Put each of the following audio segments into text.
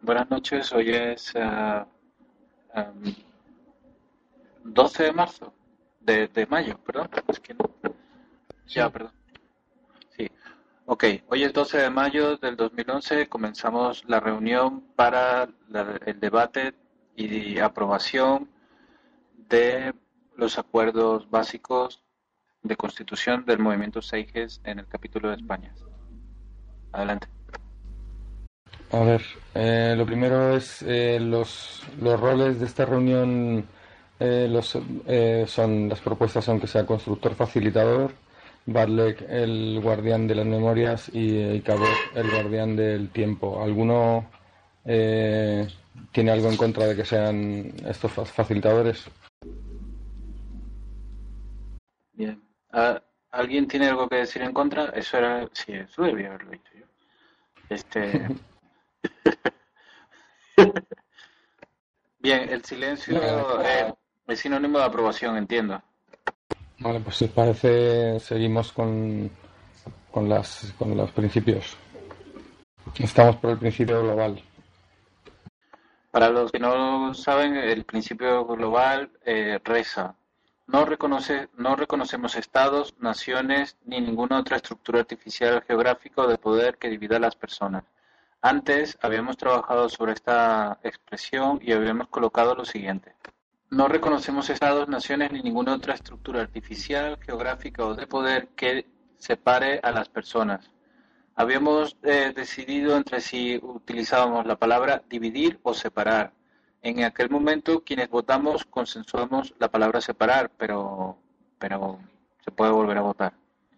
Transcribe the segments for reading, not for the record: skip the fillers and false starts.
Buenas noches, hoy es 12 de marzo, de mayo, perdón. Es que ya, Sí, perdón. Sí, ok, hoy es 12 de mayo del 2011, comenzamos la reunión para el debate y aprobación de los acuerdos básicos de constitución del movimiento Seiges en el capítulo de España. Adelante. A ver, lo primero es los roles de esta reunión. Las propuestas son que sea constructor facilitador, Barlek el guardián de las memorias y Cabot el guardián del tiempo. ¿Alguno tiene algo en contra de que sean estos facilitadores? Bien. ¿Alguien tiene algo que decir en contra? Eso era, sí, eso debía haberlo dicho yo. Este, Bien, el Nada. silencio es sinónimo de aprobación, entiendo. Vale, pues si os parece, seguimos con los principios. Estamos por el principio global. Para los que no saben, el principio global reza: no reconocemos estados, naciones ni ninguna otra estructura artificial geográfica de poder que divida a las personas. Antes habíamos trabajado sobre esta expresión y habíamos colocado lo siguiente: no reconocemos estados, naciones ni ninguna otra estructura artificial, geográfica o de poder que separe a las personas. Habíamos decidido entre si utilizábamos la palabra dividir o separar. En aquel momento, quienes votamos consensuamos la palabra separar, pero se puede volver a votar.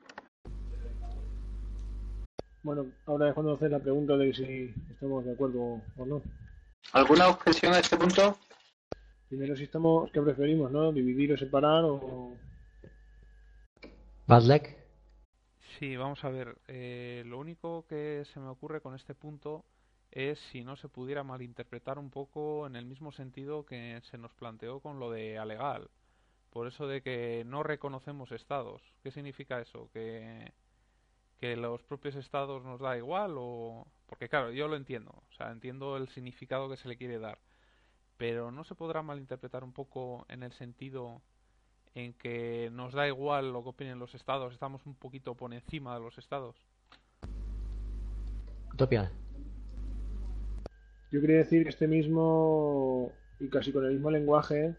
bueno, ahora es cuando haces la pregunta de si estamos de acuerdo o no. ¿Alguna objeción a este punto? Primero si estamos, ¿qué preferimos, no? ¿Dividir o separar o...? Badlek. Sí, vamos a ver. Lo único que se me ocurre con este punto es si no se pudiera malinterpretar un poco en el mismo sentido que se nos planteó con lo de alegal. Por eso de que no reconocemos estados. ¿Qué significa eso? ¿Que los propios estados nos da igual o...? Porque claro, yo lo entiendo. O sea, entiendo el significado que se le quiere dar. Pero no se podrá malinterpretar un poco en el sentido en que nos da igual lo que opinen los estados, estamos un poquito por encima de los estados. Utopia. Yo quería decir que este mismo, y casi con el mismo lenguaje,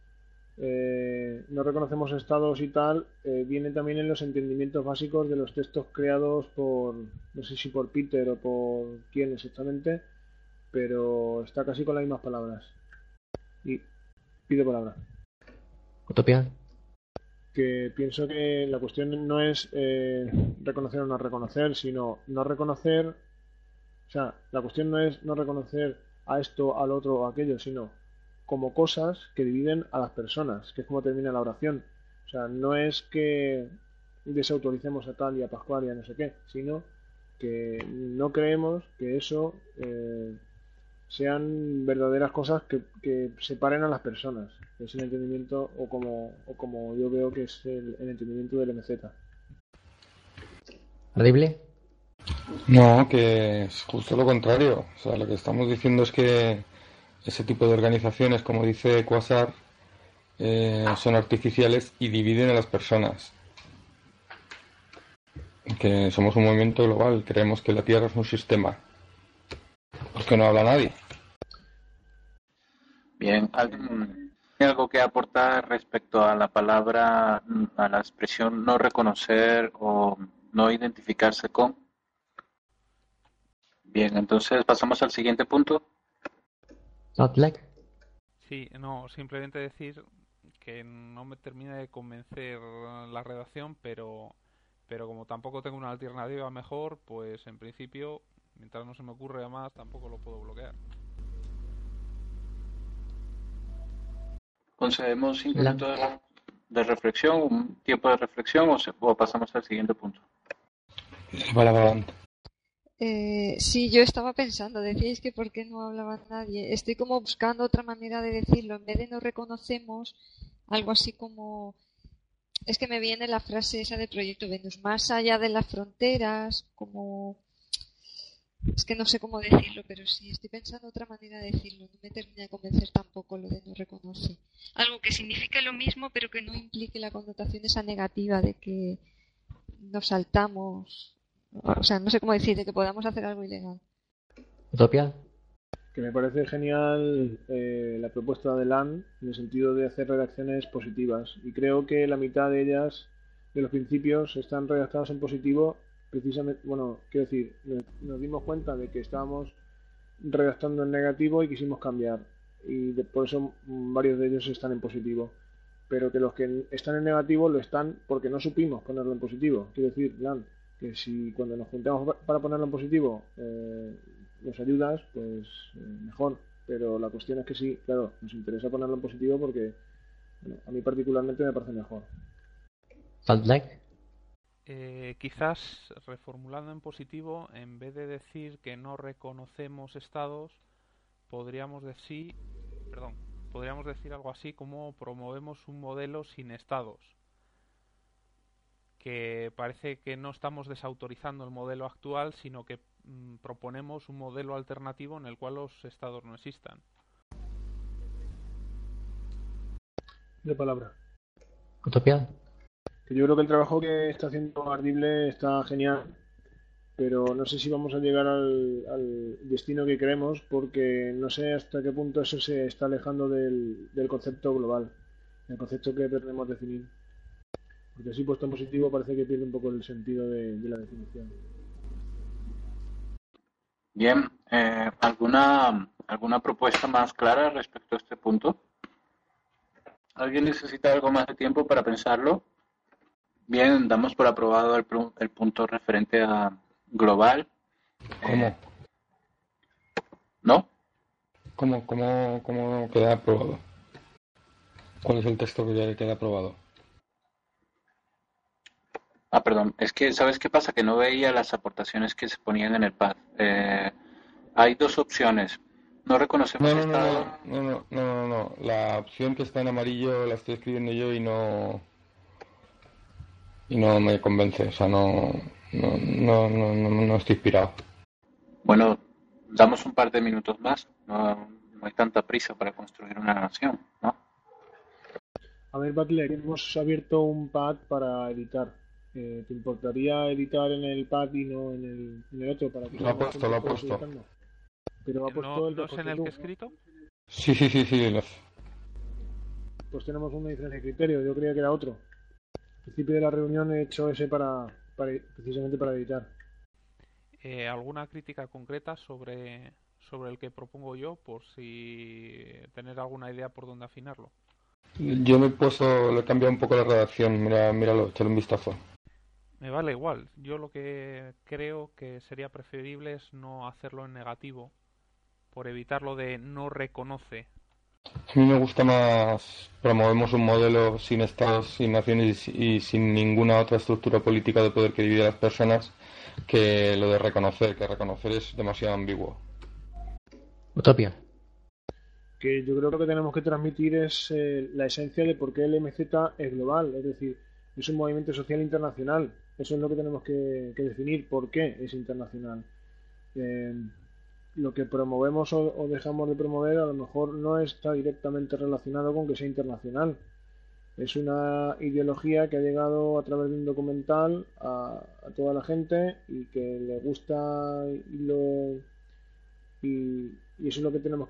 no reconocemos estados y tal, viene también en los entendimientos básicos de los textos creados por, no sé si por Peter o por quién exactamente, pero está casi con las mismas palabras. Y pido palabra. Utopia. Que pienso que la cuestión no es reconocer o no reconocer, sino no reconocer, o sea, la cuestión no es no reconocer a esto, al otro o a aquello, sino como cosas que dividen a las personas, que es como termina la oración. O sea, no es que desautoricemos a tal y a Pascual y a no sé qué, sino que no creemos que eso sean verdaderas cosas que separen a las personas. Que es el entendimiento, o como yo veo que es el entendimiento del MZ. Ardible. No, que es justo lo contrario. O sea, lo que estamos diciendo es que ese tipo de organizaciones, como dice Quasar, son artificiales y dividen a las personas. Que somos un movimiento global, creemos que la Tierra es un sistema. Porque no habla nadie. Bien, ¿alguien tiene algo que aportar respecto a la palabra, a la expresión no reconocer o no identificarse con? Bien, entonces pasamos al siguiente punto. Badlek. Sí, no, simplemente decir que no me termina de convencer la redacción, pero como tampoco tengo una alternativa mejor, pues en principio, mientras no se me ocurre más, tampoco lo puedo bloquear. Concedemos 5 minutos Lan. de reflexión, un tiempo de reflexión o pasamos al siguiente punto. Palabra adelante. Sí, yo estaba pensando, decíais que por qué no hablaba nadie. Estoy como buscando otra manera de decirlo. En vez de no reconocemos, algo así como... Es que me viene la frase esa de Proyecto Venus, más allá de las fronteras, como... Es que no sé cómo decirlo, pero sí, estoy pensando otra manera de decirlo. No me termina de convencer tampoco lo de no reconoce. Algo que signifique lo mismo, pero que no implique la connotación esa negativa de que nos saltamos. O sea, no sé cómo decir, de que podamos hacer algo ilegal. Utopía. Que me parece genial la propuesta de LAN en el sentido de hacer redacciones positivas. Y creo que la mitad de ellas, de los principios, están redactados en positivo. Precisamente, bueno, quiero decir, nos dimos cuenta de que estábamos redactando en negativo y quisimos cambiar. Y por eso varios de ellos están en positivo. Pero que los que están en negativo lo están porque no supimos ponerlo en positivo. Quiero decir, LAN, que si cuando nos juntamos para ponerlo en positivo nos ayudas, pues mejor. Pero la cuestión es que sí, claro, nos interesa ponerlo en positivo porque bueno, a mí particularmente me parece mejor. Salt Lake. Quizás reformulando en positivo, en vez de decir que no reconocemos estados, podríamos decir algo así como promovemos un modelo sin estados, que parece que no estamos desautorizando el modelo actual, sino que proponemos un modelo alternativo en el cual los estados no existan. De palabra. Utopía. Que yo creo que el trabajo que está haciendo Ardible está genial, pero no sé si vamos a llegar al destino que queremos porque no sé hasta qué punto eso se está alejando del concepto global, el concepto que pretendemos definir. Porque así puesto en positivo parece que pierde un poco el sentido de la definición. Bien, ¿alguna propuesta más clara respecto a este punto? ¿Alguien necesita algo más de tiempo para pensarlo? Bien, damos por aprobado el punto referente a global. ¿Cómo? ¿No? ¿Cómo queda aprobado? ¿Cuál es el texto que ya queda aprobado? Ah, perdón, es que ¿sabes qué pasa? Que no veía las aportaciones que se ponían en el pad. Hay dos opciones. No reconocemos estado. No. La opción que está en amarillo la estoy escribiendo yo y no me convence. O sea, no estoy inspirado. Bueno, damos un par de minutos más. No hay tanta prisa para construir una nación, ¿no? A ver, Butler, hemos abierto un pad para editar. ¿Te importaría editar en el pad y no en el otro para que Lo ha seamos puesto. todos editando? Pero ha puesto el que ¿No has es en puesto el que he tú. escrito? Sí. Pues tenemos una diferencia de criterio. Yo creía que era otro. Al principio de la reunión he hecho ese precisamente para editar. ¿Alguna crítica concreta sobre el que propongo yo, por si tener alguna idea por dónde afinarlo? Yo le he cambiado un poco la redacción. Míralo, échale un vistazo. Me vale igual. Yo lo que creo que sería preferible es no hacerlo en negativo, por evitar lo de no reconoce. A mí me gusta más promovemos un modelo sin estados, sin naciones y sin ninguna otra estructura política de poder que divide a las personas que lo de reconocer, que reconocer es demasiado ambiguo. Utopía. Que yo creo que lo que tenemos que transmitir es la esencia de por qué el MZ es global, es decir, es un movimiento social internacional. Eso es lo que tenemos que definir, por qué es internacional. Lo que promovemos o dejamos de promover a lo mejor no está directamente relacionado con que sea internacional. Es una ideología que ha llegado a través de un documental a toda la gente y que le gusta y eso es lo que tenemos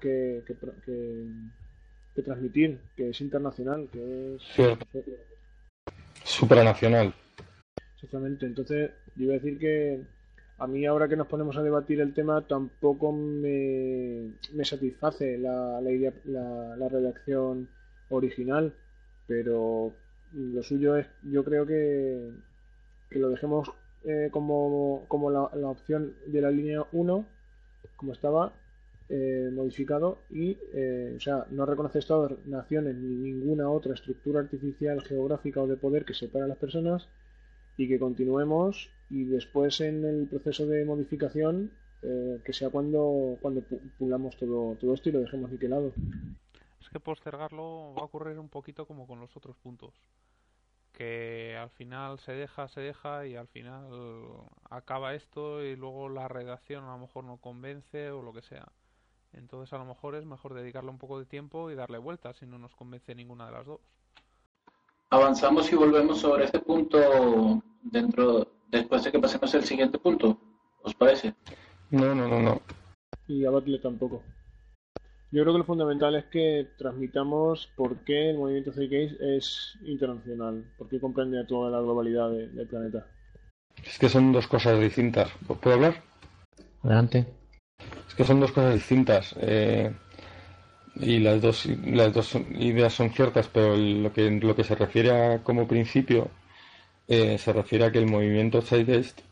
que transmitir, que es internacional, que es Cierto. Supranacional. exactamente. Entonces, yo iba a decir que a mí ahora que nos ponemos a debatir el tema tampoco me satisface la redacción original, pero lo suyo es, yo creo que lo dejemos como la opción de la línea 1 como estaba modificado y, o sea, no reconoce estados, naciones ni ninguna otra estructura artificial, geográfica o de poder que separe a las personas y que continuemos y después en el proceso de modificación que sea cuando pulamos todo esto y lo dejemos niquelado. Es que postergarlo va a ocurrir un poquito como con los otros puntos. que al final se deja y al final acaba esto y luego la redacción a lo mejor no convence o lo que sea. Entonces a lo mejor es mejor dedicarle un poco de tiempo y darle vueltas si no nos convence ninguna de las dos. Avanzamos y volvemos sobre este punto después de que pasemos el siguiente punto. ¿Os parece? No. Y a Batle tampoco. Yo creo que lo fundamental es que transmitamos por qué el movimiento Zeitgeist es internacional, por qué comprende a toda la globalidad del planeta. Es que son dos cosas distintas. ¿Puedo hablar? Adelante. Es que son dos cosas distintas. Y las dos ideas son ciertas, pero lo que se refiere a como principio se refiere a que el movimiento Zeitgeist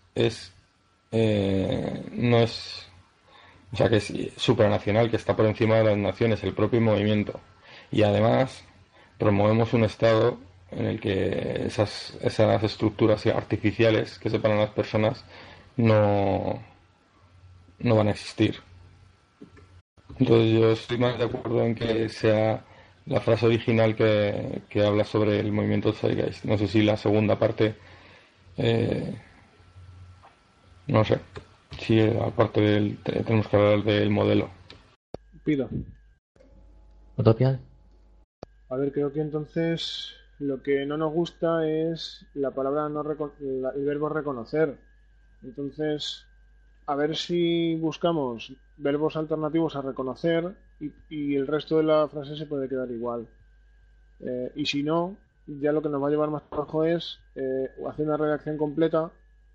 no es, o sea, que es supranacional, que está por encima de las naciones, el propio movimiento. Y además promovemos un estado en el que esas estructuras artificiales que separan a las personas no van a existir. Entonces yo estoy más de acuerdo en que sea la frase original que habla sobre el movimiento Zeitgeist. No sé si la segunda parte, no sé, si aparte tenemos que hablar del modelo. Pido. Utopia. A ver, creo que entonces lo que no nos gusta es la palabra el verbo reconocer. Entonces, a ver si buscamos verbos alternativos a reconocer y el resto de la frase se puede quedar igual. Y si no, ya lo que nos va a llevar más trabajo es hacer una redacción completa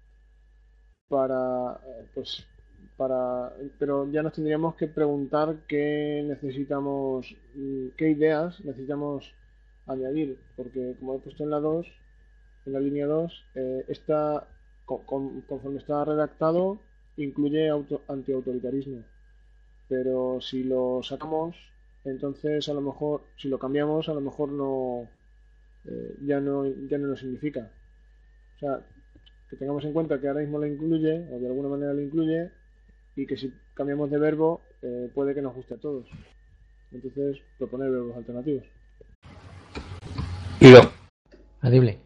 pero ya nos tendríamos que preguntar qué necesitamos, qué ideas necesitamos añadir, porque como he puesto en la línea 2, conforme está redactado, incluye antiautoritarismo, pero si lo sacamos, entonces a lo mejor, si lo cambiamos, a lo mejor ya no lo significa. O sea, que tengamos en cuenta que ahora mismo lo incluye, o de alguna manera lo incluye, y que si cambiamos de verbo, puede que nos guste a todos. Entonces, proponer verbos alternativos. Pido. Adible.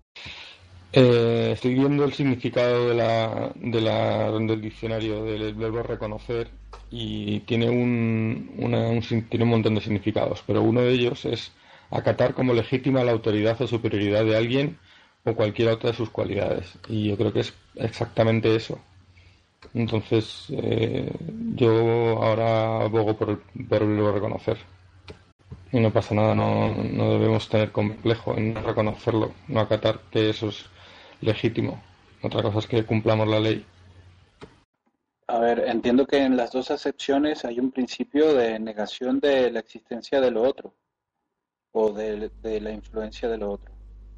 Estoy viendo el significado del diccionario del verbo reconocer y tiene tiene un montón de significados, pero uno de ellos es acatar como legítima la autoridad o superioridad de alguien o cualquier otra de sus cualidades, y yo creo que es exactamente eso. Entonces yo ahora abogo por el verbo reconocer y no pasa nada, no debemos tener complejo en reconocerlo, no acatar que eso es legítimo. Otra cosa es que cumplamos la ley. A ver, entiendo que en las dos acepciones hay un principio de negación de la existencia de lo otro o de la influencia de lo otro.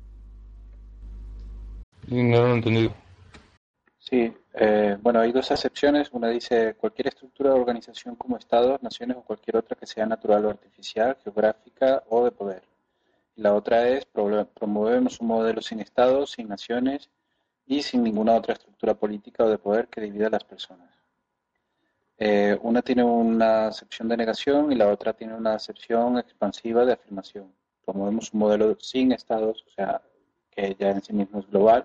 No lo he entendido. Sí, bueno, hay dos acepciones. Una dice cualquier estructura de organización como estados, naciones o cualquier otra que sea natural o artificial, geográfica o de poder. Y la otra es promovemos un modelo sin estados, sin naciones y sin ninguna otra estructura política o de poder que divida a las personas. Una tiene una acepción de negación y la otra tiene una acepción expansiva de afirmación. Promovemos un modelo sin estados, o sea, que ya en sí mismo es global.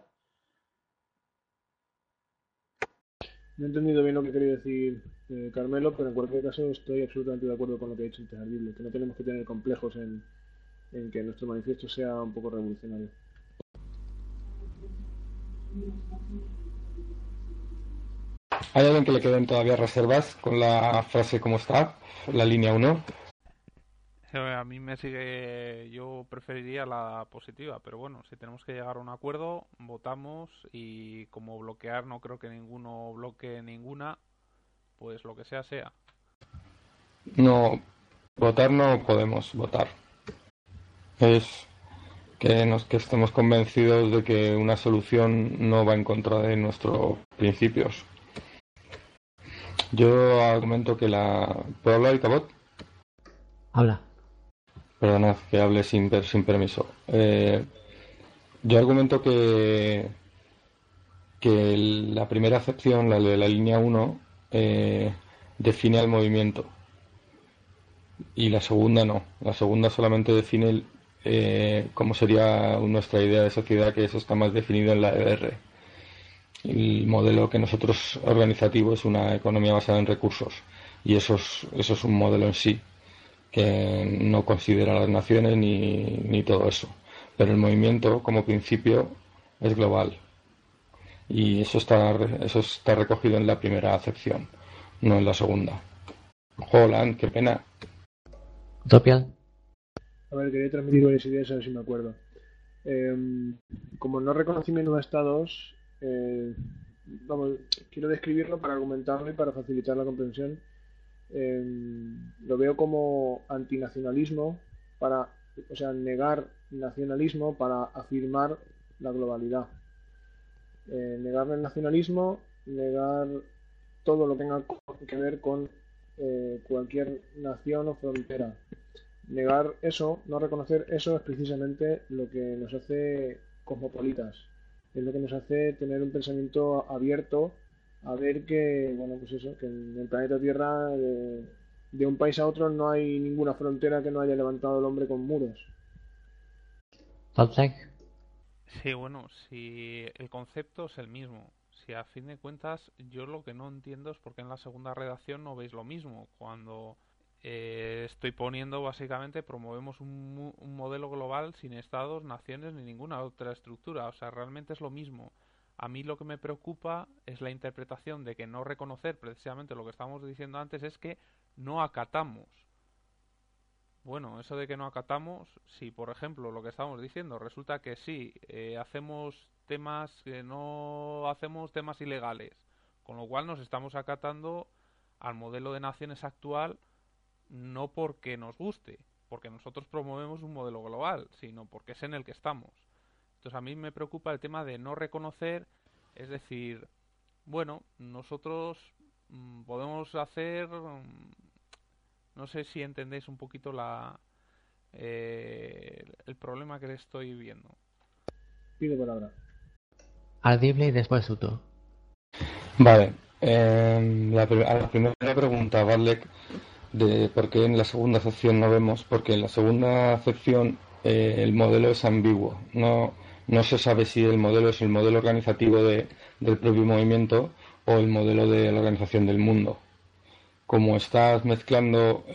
No he entendido bien lo que quería decir Carmelo, pero en cualquier caso estoy absolutamente de acuerdo con lo que ha dicho antes Ardible, que no tenemos que tener complejos en que nuestro manifiesto sea un poco revolucionario. ¿Hay alguien que le queden todavía reservas con la frase como está, la línea 1? A mí yo preferiría la positiva, pero bueno, si tenemos que llegar a un acuerdo, votamos y como bloquear no creo que ninguno bloquee ninguna, pues lo que sea. No, votar no podemos votar. Es que estemos convencidos de que una solución no va en contra de nuestros principios. Yo argumento que ¿Puedo hablar, Icabot? Habla. Perdona, que hable sin permiso. Yo argumento que la primera acepción, la de la línea 1, define al movimiento. Y la segunda no. La segunda solamente define cómo sería nuestra idea de sociedad, que eso está más definido en la EBR. El modelo que nosotros organizativo es una economía basada en recursos, y eso es un modelo en sí que no considera las naciones ni todo eso. Pero el movimiento como principio es global, y eso está recogido en la primera acepción, no en la segunda. Holland, qué pena. Utopia. A ver, quería transmitir varias ideas, a ver si me acuerdo. Como no reconocimiento de estados, vamos, quiero describirlo para argumentarlo y para facilitar la comprensión. Lo veo como antinacionalismo o sea, negar nacionalismo para afirmar la globalidad. Negar el nacionalismo, negar todo lo que tenga que ver con cualquier nación o frontera. Negar eso, no reconocer eso, es precisamente lo que nos hace cosmopolitas, es lo que nos hace tener un pensamiento abierto a ver que, bueno, pues eso, que en el planeta Tierra, de un país a otro, no hay ninguna frontera que no haya levantado el hombre con muros. Valtech. Sí, bueno, si el concepto es el mismo. Si a fin de cuentas yo lo que no entiendo es por qué en la segunda redacción no veis lo mismo. Cuando estoy poniendo básicamente promovemos un modelo global sin estados, naciones ni ninguna otra estructura. O sea, realmente es lo mismo. A mí lo que me preocupa es la interpretación de que no reconocer precisamente lo que estábamos diciendo antes es que no acatamos. Bueno, eso de que no acatamos, si por ejemplo lo que estamos diciendo resulta que sí, hacemos temas que no hacemos temas ilegales, con lo cual nos estamos acatando al modelo de naciones actual no porque nos guste, porque nosotros promovemos un modelo global, sino porque es en el que estamos. Entonces a mí me preocupa el tema de no reconocer, es decir, bueno, nosotros podemos hacer, no sé si entendéis un poquito el problema que estoy viendo. Pido palabra. Ardible y después Uto. Vale. A la primera pregunta, Barlek, de por qué en la segunda acepción no vemos, porque en la segunda acepción el modelo es ambiguo. No se sabe si el modelo es el modelo organizativo del propio movimiento o el modelo de la organización del mundo. Como estás mezclando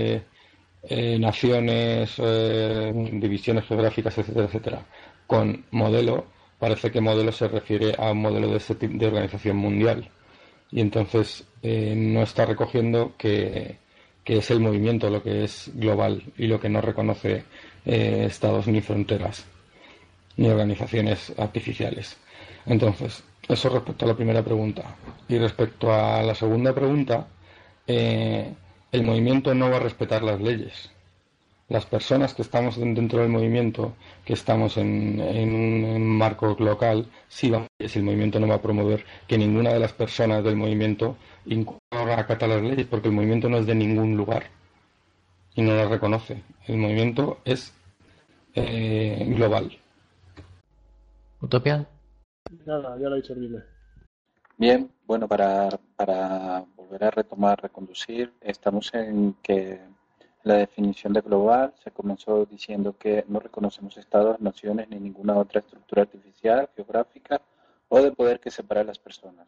naciones, divisiones geográficas, etcétera, etcétera, con modelo, parece que modelo se refiere a un modelo de organización mundial. Y entonces no está recogiendo que es el movimiento lo que es global y lo que no reconoce estados ni fronteras ni organizaciones artificiales. Entonces, eso respecto a la primera pregunta. Y respecto a la segunda pregunta, el movimiento no va a respetar las leyes. Las personas que estamos dentro del movimiento, que estamos en un marco local, sí va, si el movimiento no va a promover que ninguna de las personas del movimiento acata las leyes, porque el movimiento no es de ningún lugar y no las reconoce. El movimiento es global. Utopia. Nada, ya lo he dicho horrible. Bien, bueno, para volver a retomar, reconducir, estamos en que la definición de global se comenzó diciendo que no reconocemos estados, naciones ni ninguna otra estructura artificial, geográfica o de poder que separe a las personas.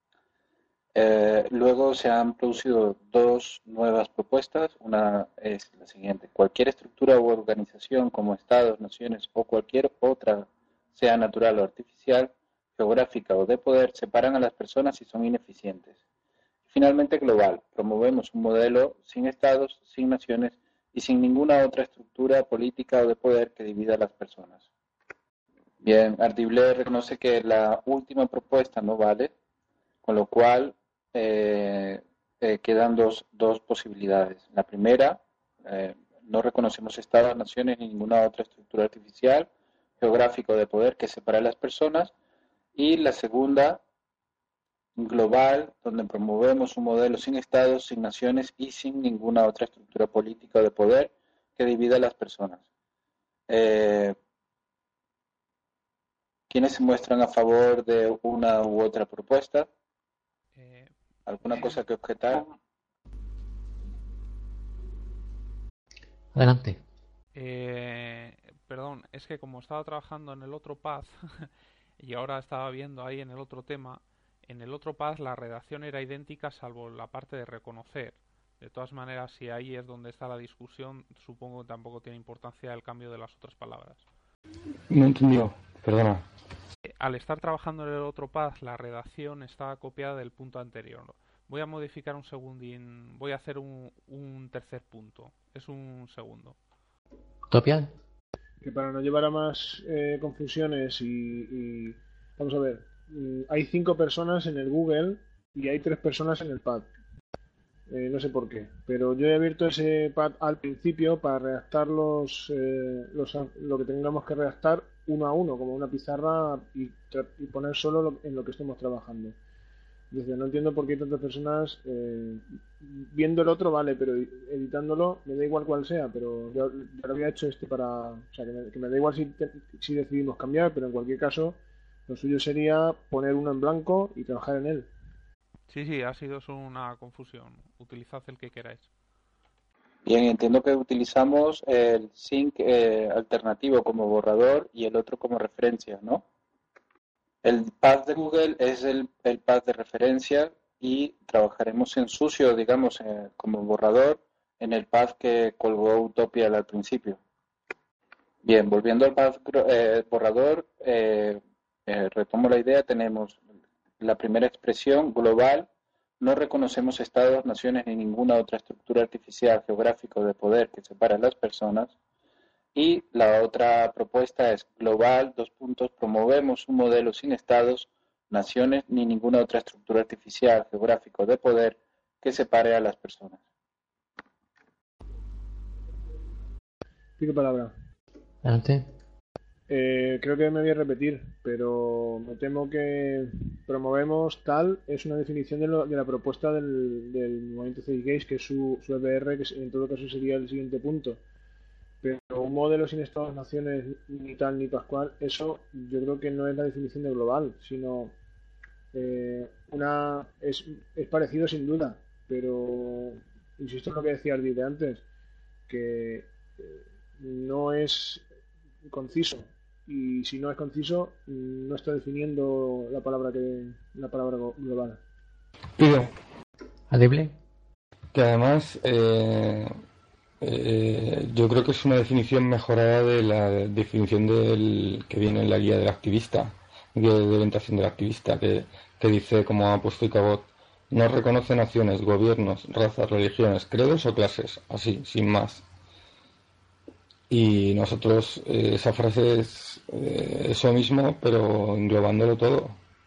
Luego se han producido dos nuevas propuestas. Una es la siguiente: cualquier estructura u organización como estados, naciones o cualquier otra, sea natural o artificial, geográfica o de poder, separan a las personas y son ineficientes. Finalmente, global. Promovemos un modelo sin estados, sin naciones y sin ninguna otra estructura política o de poder que divida a las personas. Bien, Ardible reconoce que la última propuesta no vale, con lo cual quedan dos posibilidades. La primera, no reconocemos estados, naciones ni ninguna otra estructura artificial, geográfica o de poder que separe a las personas. Y la segunda, global, donde promovemos un modelo sin estados, sin naciones y sin ninguna otra estructura política o de poder que divida a las personas. ¿Quiénes se muestran a favor de una u otra propuesta? ¿Alguna cosa que objetar? Adelante. es que como estaba trabajando en el otro path y ahora estaba viendo ahí en el otro tema, en el otro path la redacción era idéntica salvo la parte de reconocer. De todas maneras, si ahí es donde está la discusión, supongo que tampoco tiene importancia el cambio de las otras palabras. No entendió, perdona. Al estar trabajando en el otro path, la redacción está copiada del punto anterior. Voy a modificar un segundín, voy a hacer un tercer punto. Es un segundo. Topial. Que para no llevar a más confusiones vamos a ver, hay 5 personas en el Google y hay 3 personas en el pad. No sé por qué, pero yo he abierto ese pad al principio para redactar lo que tengamos que redactar uno a uno, como una pizarra y poner solo en lo que estemos trabajando. Dice, no entiendo por qué hay tantas personas viendo el otro, vale, pero editándolo me da igual cuál sea, pero yo lo había hecho para, o sea, que me da igual si decidimos cambiar, pero en cualquier caso lo suyo sería poner uno en blanco y trabajar en él. Sí, ha sido solo una confusión. Utilizad el que queráis. Bien, entiendo que utilizamos el sync alternativo como borrador y el otro como referencia, ¿no? El path de Google es el path de referencia y trabajaremos en sucio, digamos, como borrador en el path que colgó Utopia al principio. Bien, volviendo al path borrador, retomo la idea, tenemos la primera expresión global, no reconocemos estados, naciones ni ninguna otra estructura artificial geográfica o de poder que separe a las personas. Y la otra propuesta es global, promovemos un modelo sin estados, naciones ni ninguna otra estructura artificial, geográfica o de poder que separe a las personas. Pido palabra. Adelante. Creo que me voy a repetir, pero me temo que promovemos tal es una definición de la propuesta del movimiento Zeitgeist, que es su EBR, que en todo caso sería el siguiente punto. Pero un modelo sin estados, naciones, ni tal ni pascual, eso yo creo que no es la definición de global, sino es parecido sin duda, pero insisto en lo que decía Ardi de antes, que no es conciso, y si no es conciso no está definiendo la palabra global. Pido Audible. que además yo creo que es una definición mejorada de la definición que viene en la guía del activista, de orientación del activista, que dice, como ha puesto Icabot, no reconoce naciones, gobiernos, razas, religiones, credos o clases, así, sin más. Y nosotros, esa frase es eso mismo, pero englobándolo todo.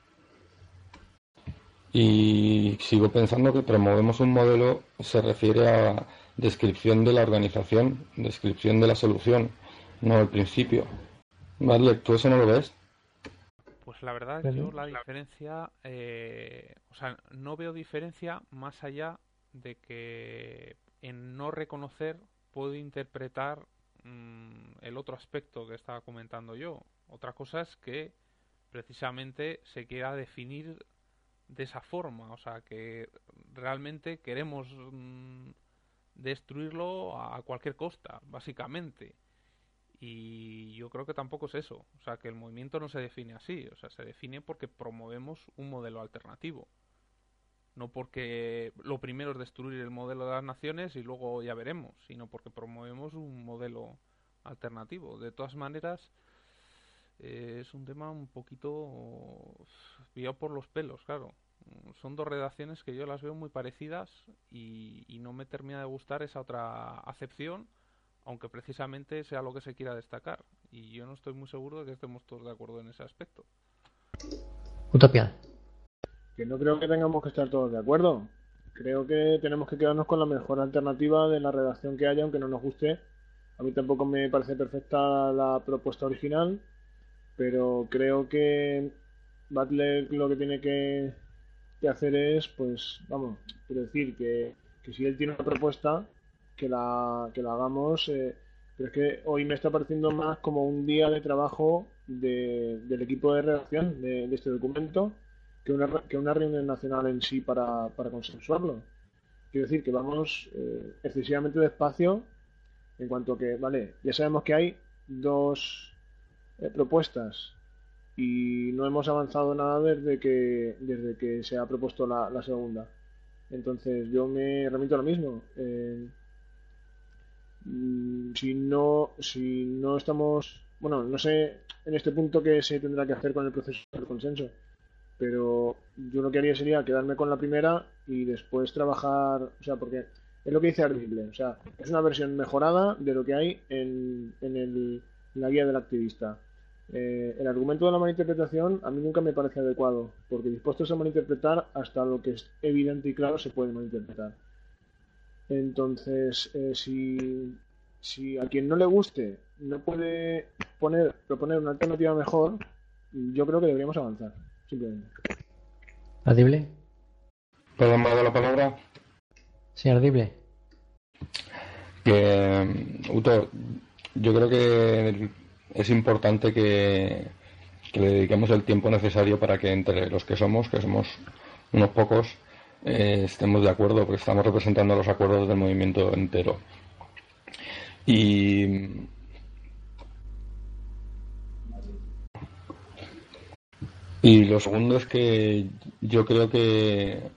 Y sigo pensando que promovemos un modelo, se refiere a descripción de la organización, descripción de la solución, no el principio. Vale, ¿tú eso no lo ves? Pues la verdad, yo la diferencia, o sea, no veo diferencia más allá de que en no reconocer puedo interpretar el otro aspecto que estaba comentando yo. Otra cosa es que precisamente se quiera definir de esa forma, o sea, que realmente queremos destruirlo a cualquier costa, básicamente. Y yo creo que tampoco es eso, o sea, que el movimiento no se define así, o sea, se define porque promovemos un modelo alternativo. No porque lo primero es destruir el modelo de las naciones y luego ya veremos, sino porque promovemos un modelo alternativo. De todas maneras, es un tema un poquito pillado por los pelos, claro. Son dos redacciones que yo las veo muy parecidas y no me termina de gustar esa otra acepción, aunque precisamente sea lo que se quiera destacar. Y yo no estoy muy seguro de que estemos todos de acuerdo en ese aspecto. Utopia. Que no creo que tengamos que estar todos de acuerdo. Creo que tenemos que quedarnos con la mejor alternativa de la redacción que haya, aunque no nos guste. A mí tampoco me parece perfecta la propuesta original, pero creo que Butler lo que tiene que hacer es, pues, vamos, quiero decir que si él tiene una propuesta, que la hagamos, pero es que hoy me está pareciendo más como un día de trabajo del equipo de redacción de este documento que una reunión nacional en sí para consensuarlo. Quiero decir que vamos excesivamente despacio en cuanto que, vale, ya sabemos que hay dos propuestas y no hemos avanzado nada desde que se ha propuesto la segunda. Entonces yo me remito a lo mismo. Si no estamos, bueno, no sé en este punto qué se tendrá que hacer con el proceso del consenso, pero yo lo que haría sería quedarme con la primera y después trabajar, o sea, porque es lo que dice Ardible, o sea, es una versión mejorada de lo que hay en la guía del activista. El argumento de la malinterpretación a mí nunca me parece adecuado, porque dispuestos a malinterpretar hasta lo que es evidente y claro se puede malinterpretar. Entonces, si a quien no le guste no puede proponer una alternativa mejor, yo creo que deberíamos avanzar, simplemente. ¿Audible? ¿Puedo dar la palabra? Sí, audible. Uto, yo creo que es importante que le dediquemos el tiempo necesario para que entre los que somos unos pocos, estemos de acuerdo, porque estamos representando los acuerdos del movimiento entero. Y lo segundo es que yo creo que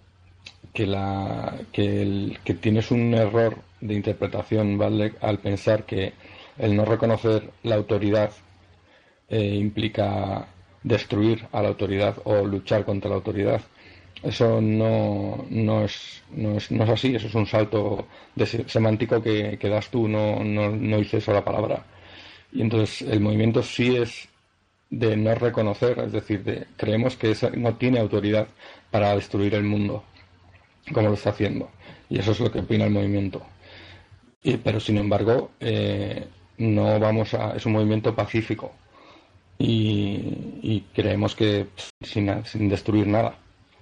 tienes un error de interpretación, ¿vale? Al pensar que el no reconocer la autoridad implica destruir a la autoridad o luchar contra la autoridad. Eso no es así, eso es un salto semántico que das tú, no hice esa la palabra. Y entonces el movimiento sí es de no reconocer, es decir, creemos que no tiene autoridad para destruir el mundo, como lo está haciendo. Y eso es lo que opina el movimiento. Pero sin embargo, no es un movimiento pacífico. Y creemos que sin destruir nada.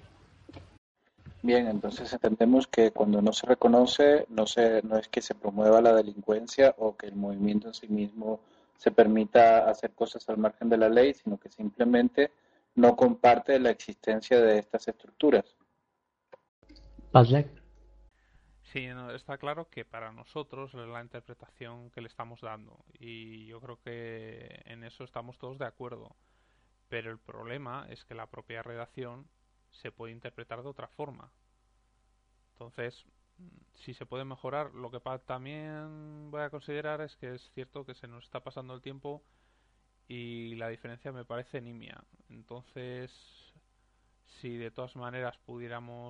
Bien, entonces entendemos que cuando no se reconoce, no es que se promueva la delincuencia o que el movimiento en sí mismo se permita hacer cosas al margen de la ley, sino que simplemente no comparte la existencia de estas estructuras. Padlek. Sí, no, está claro que para nosotros es la interpretación que le estamos dando y yo creo que en eso estamos todos de acuerdo. Pero el problema es que la propia redacción se puede interpretar de otra forma. Entonces, si se puede mejorar, lo que también voy a considerar es que es cierto que se nos está pasando el tiempo y la diferencia me parece nimia. Entonces, si de todas maneras pudiéramos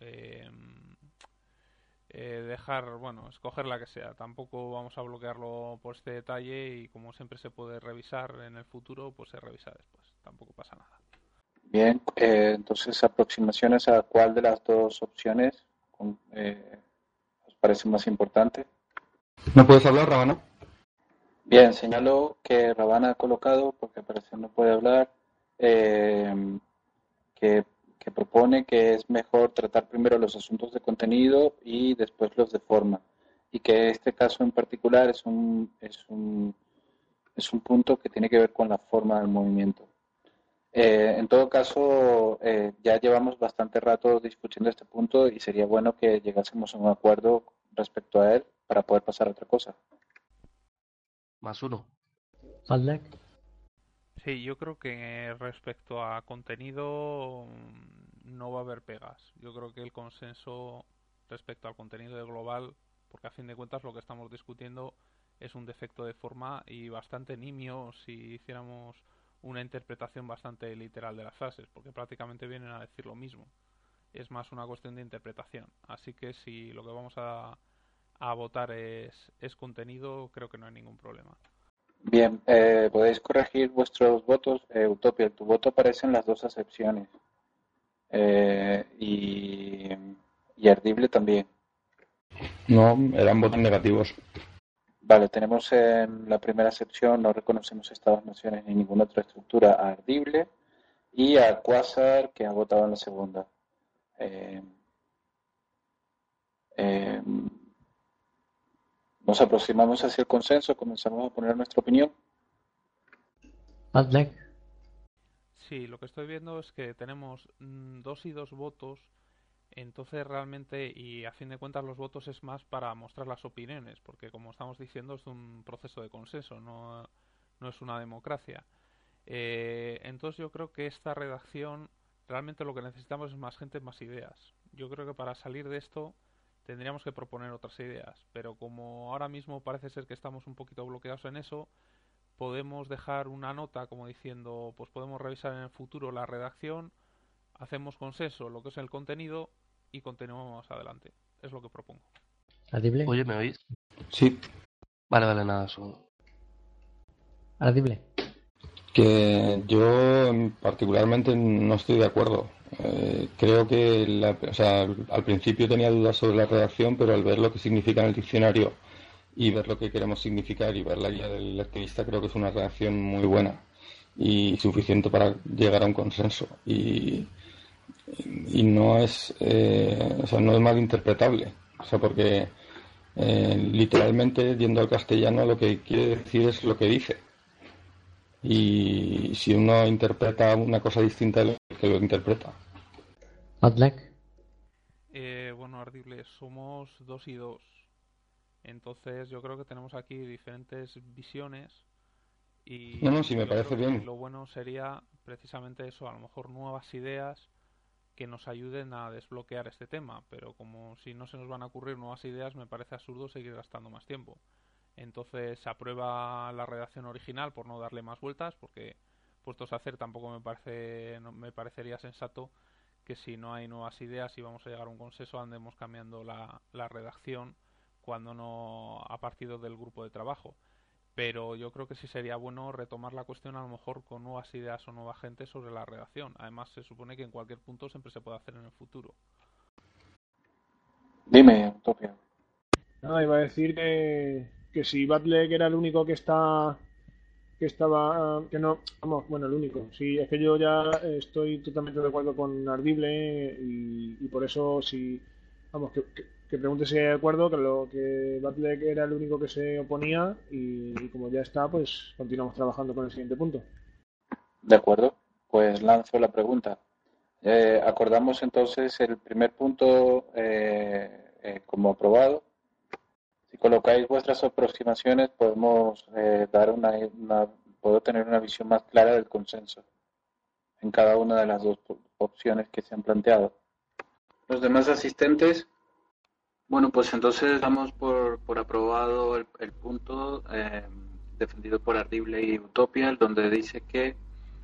dejar, bueno, escoger la que sea. Tampoco vamos a bloquearlo por este detalle y como siempre se puede revisar en el futuro, pues se revisa después. Tampoco pasa nada. Bien, entonces aproximaciones a cuál de las dos opciones os parece más importante. ¿No puedes hablar, Rabana? Bien, señalo que Rabana ha colocado, porque parece no puede hablar, que propone que es mejor tratar primero los asuntos de contenido y después los de forma, y que este caso en particular es un punto que tiene que ver con la forma del movimiento. En todo caso, ya llevamos bastante rato discutiendo este punto y sería bueno que llegásemos a un acuerdo respecto a él para poder pasar a otra cosa. +1. Padlek. Sí, yo creo que respecto a contenido no va a haber pegas. Yo creo que el consenso respecto al contenido de global, porque a fin de cuentas lo que estamos discutiendo es un defecto de forma y bastante nimio si hiciéramos una interpretación bastante literal de las frases, porque prácticamente vienen a decir lo mismo. Es más una cuestión de interpretación. Así que si lo que vamos a votar es contenido, creo que no hay ningún problema. Bien, podéis corregir vuestros votos. Utopia, tu voto aparece en las dos acepciones. Y Ardible también. No, eran votos negativos. Vale, tenemos en la primera acepción, no reconocemos Estados, naciones ni ninguna otra estructura, a Ardible y a Quasar, que ha votado en la segunda. Nos aproximamos hacia el consenso, comenzamos a poner nuestra opinión. Padlek. Sí, lo que estoy viendo es que tenemos 2 y 2 votos, entonces realmente, y a fin de cuentas los votos es más para mostrar las opiniones, porque como estamos diciendo es un proceso de consenso, no es una democracia. Entonces yo creo que esta redacción, realmente lo que necesitamos es más gente, más ideas. Yo creo que para salir de esto tendríamos que proponer otras ideas, pero como ahora mismo parece ser que estamos un poquito bloqueados en eso, podemos dejar una nota como diciendo, pues podemos revisar en el futuro la redacción, hacemos consenso lo que es el contenido y continuamos adelante. Es lo que propongo. Ardible. Oye, ¿me oís? Sí, Vale, nada, Ardible. que yo particularmente no estoy de acuerdo. Creo que o sea, al principio tenía dudas sobre la redacción, pero al ver lo que significa en el diccionario y ver lo que queremos significar y ver la guía del activista, creo que es una redacción muy buena y suficiente para llegar a un consenso. Y no es, o sea, no es malinterpretable. O sea, porque literalmente, yendo al castellano, lo que quiere decir es lo que dice. Y si uno interpreta una cosa distinta, lo que lo interpreta. Badlek. Bueno, Ardible, somos 2 y 2. Entonces yo creo que tenemos aquí diferentes visiones y No, sí, me yo parece creo que bien. lo bueno sería precisamente eso, a lo mejor nuevas ideas que nos ayuden a desbloquear este tema, pero como si no se nos van a ocurrir nuevas ideas, me parece absurdo seguir gastando más tiempo. Entonces se aprueba la redacción original por no darle más vueltas, porque puestos a hacer tampoco no me parecería sensato que si no hay nuevas ideas y vamos a llegar a un consenso andemos cambiando la redacción cuando no a partir del grupo de trabajo. Pero yo creo que sí sería bueno retomar la cuestión a lo mejor con nuevas ideas o nueva gente sobre la redacción. Además se supone que en cualquier punto siempre se puede hacer en el futuro. Dime, Utopia. Nada, iba a decir que si Badlek era el único que no, vamos, bueno, el único. Sí, es que yo ya estoy totalmente de acuerdo con Ardible y por eso si, vamos, que pregunte si hay de acuerdo, que Badlek era el único que se oponía y como ya está, pues continuamos trabajando con el siguiente punto. De acuerdo, pues lanzo la pregunta. Acordamos entonces el primer punto como aprobado. Si colocáis vuestras aproximaciones, podemos puedo tener una visión más clara del consenso en cada una de las dos opciones que se han planteado. Los demás asistentes, bueno, pues entonces damos por aprobado el punto defendido por Ardible y Utopia, donde dice que,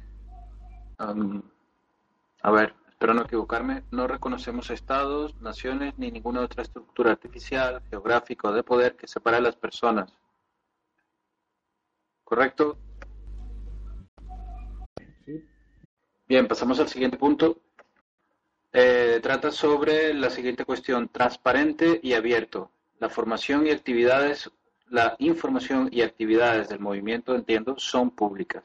a ver, espero no equivocarme, no reconocemos estados, naciones ni ninguna otra estructura artificial, geográfica o de poder que separe a las personas. ¿Correcto? Sí. Bien, pasamos al siguiente punto. Trata sobre la siguiente cuestión: transparente y abierto. La información y actividades del movimiento, entiendo, son públicas.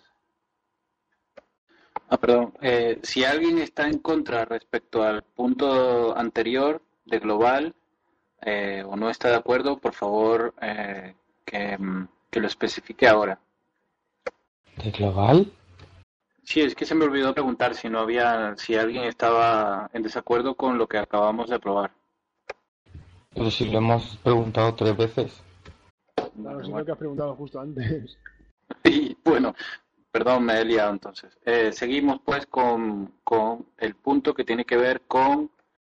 Perdón. Si alguien está en contra respecto al punto anterior de global o no está de acuerdo, por favor que lo especifique ahora. ¿De global? Sí, es que se me olvidó preguntar si alguien estaba en desacuerdo con lo que acabamos de aprobar. Pero si lo hemos preguntado 3 veces. Claro, si no que has preguntado justo antes. Y bueno, perdón, me he liado entonces. Seguimos pues con el punto que tiene que ver con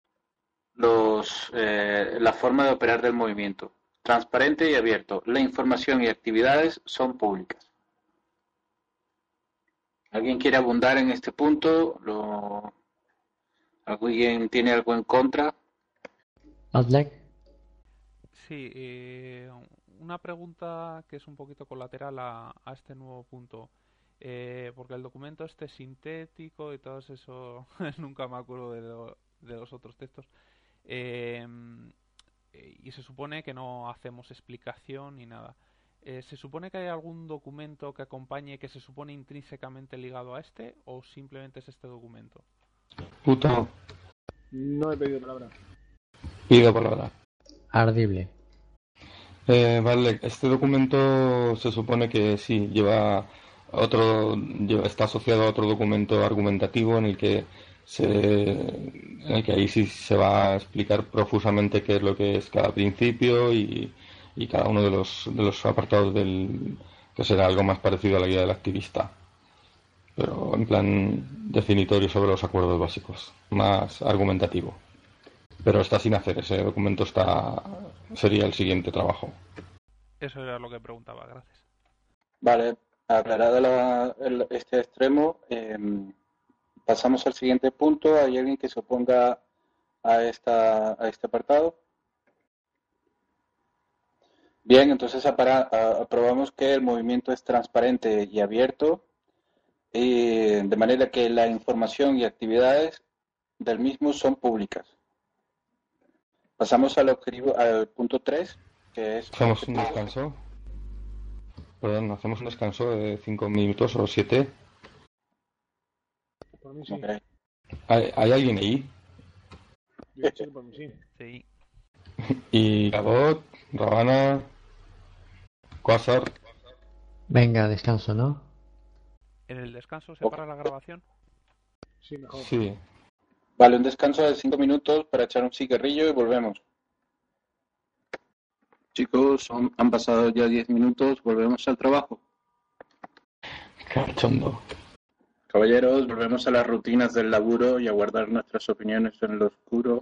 la forma de operar del movimiento. Transparente y abierto. La información y actividades son públicas. ¿Alguien quiere abundar en este punto? ¿Alguien tiene algo en contra? Badlek. Sí, una pregunta que es un poquito colateral a este nuevo punto. Porque el documento este sintético y todo eso, nunca me acuerdo de los otros textos. Y se supone que no hacemos explicación ni nada. ¿Se supone que hay algún documento que acompañe que se supone intrínsecamente ligado a este o simplemente es este documento? Puto, No he pedido palabra. pido palabra. Ardible. Vale, este documento se supone que sí, está asociado a otro documento argumentativo en el que ahí sí se va a explicar profusamente qué es lo que es cada principio y cada uno de los apartados del que será algo más parecido a la guía del activista, pero en plan definitorio sobre los acuerdos básicos, más argumentativo. Pero está sin hacer, ese documento sería el siguiente trabajo. Eso era lo que preguntaba, gracias. Vale, aclarado este extremo, pasamos al siguiente punto. ¿Hay alguien que se oponga a este apartado? Bien, entonces aprobamos que el movimiento es transparente y abierto, de manera que la información y actividades del mismo son públicas. Pasamos al punto 3, que es... ¿Hacemos un descanso? Perdón, ¿hacemos un descanso de 5 minutos o 7? Por mí sí. Okay. ¿Hay alguien ahí? Yo sí, por mí sí. Sí. ¿Y Cabot, Ravana, Quasar? Venga, descanso, ¿no? ¿En el descanso se para la grabación? Sí, mejor. Sí. Vale, un descanso de 5 minutos para echar un cigarrillo y volvemos. Chicos, han pasado ya 10 minutos, volvemos al trabajo. Cachondo. Caballeros, volvemos a las rutinas del laburo y a guardar nuestras opiniones en lo oscuro.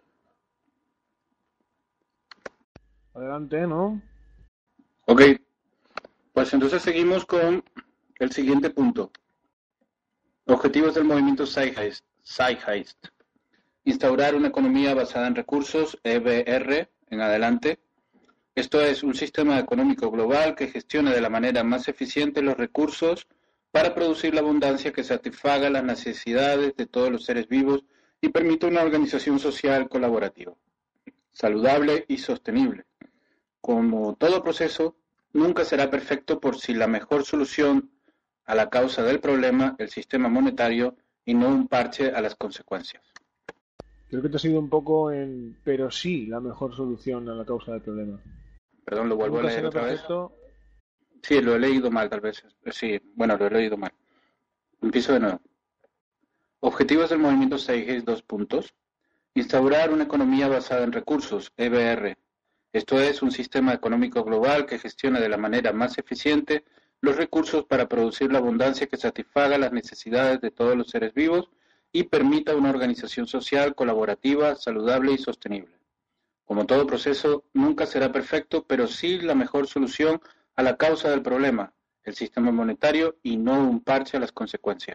Adelante, ¿no? Ok, pues entonces seguimos con el siguiente punto. Objetivos del movimiento Zeitgeist. Instaurar una economía basada en recursos, EBR, en adelante. Esto es un sistema económico global que gestione de la manera más eficiente los recursos para producir la abundancia que satisfaga las necesidades de todos los seres vivos y permita una organización social colaborativa, saludable y sostenible. Como todo proceso, nunca será perfecto por si la mejor solución a la causa del problema, el sistema monetario, y no un parche a las consecuencias. Creo que te has ido un poco pero sí la mejor solución a la causa del problema. Perdón, lo vuelvo a Nunca leer será otra vez. perfecto. Sí, lo he leído mal tal vez. Sí, bueno, lo he leído mal. Empiezo de nuevo. Objetivos del movimiento Zeitgeist, 2 puntos. Instaurar una economía basada en recursos, EBR. Esto es un sistema económico global que gestiona de la manera más eficiente los recursos para producir la abundancia que satisfaga las necesidades de todos los seres vivos y permita una organización social colaborativa, saludable y sostenible. Como todo proceso, nunca será perfecto, pero sí la mejor solución a la causa del problema, el sistema monetario, y no un parche a las consecuencias.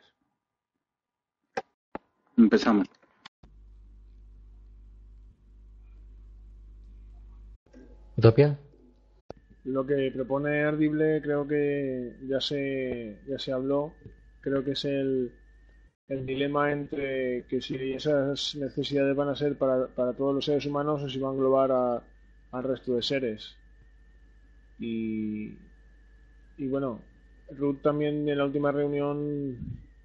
Empezamos. ¿Utopia? Lo que propone Ardible creo que ya se habló. Creo que es el dilema entre que si esas necesidades van a ser para todos los seres humanos o si van a englobar al resto de seres. Y bueno, Ruth también en la última reunión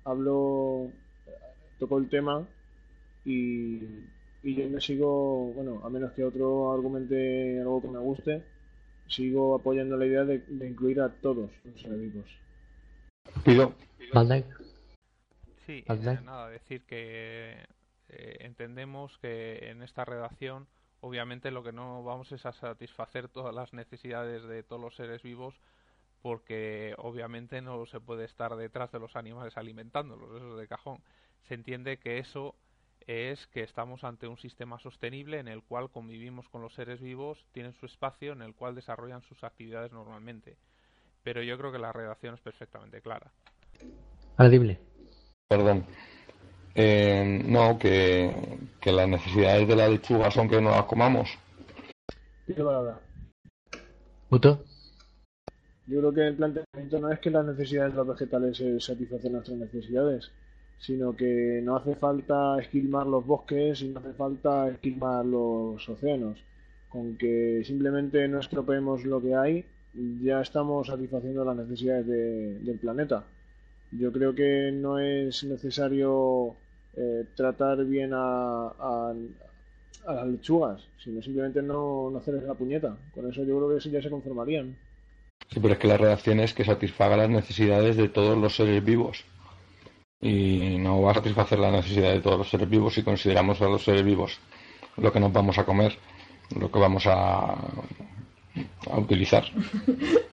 tocó el tema y yo me sigo, bueno, a menos que otro argumente algo que me guste, sigo apoyando la idea de incluir a todos los seres vivos. Pido. ¿Valdec? Sí, ¿Valdec? nada, decir que entendemos que en esta redacción obviamente lo que no vamos es a satisfacer todas las necesidades de todos los seres vivos, porque obviamente no se puede estar detrás de los animales alimentándolos, eso es de cajón. Se entiende que eso es que estamos ante un sistema sostenible en el cual convivimos con los seres vivos, tienen su espacio en el cual desarrollan sus actividades normalmente. Pero yo creo que la redacción es perfectamente clara. Ardible. Perdón. No, que las necesidades de la lechuga son que no las comamos. Pido palabra. ¿Uto? Yo creo que el planteamiento no es que las necesidades de los vegetales satisfacen nuestras necesidades, sino que no hace falta esquilmar los bosques y no hace falta esquilmar los océanos. Con que simplemente no estropeemos lo que hay, ya estamos satisfaciendo las necesidades del planeta. Yo creo que no es necesario tratar bien a las lechugas, sino simplemente no hacerles la puñeta. Con eso yo creo que eso ya se conformarían. Sí, pero es que la redacción es que satisfaga las necesidades de todos los seres vivos. Y no va a satisfacer las necesidades de todos los seres vivos si consideramos a los seres vivos lo que nos vamos a comer, lo que vamos a utilizar.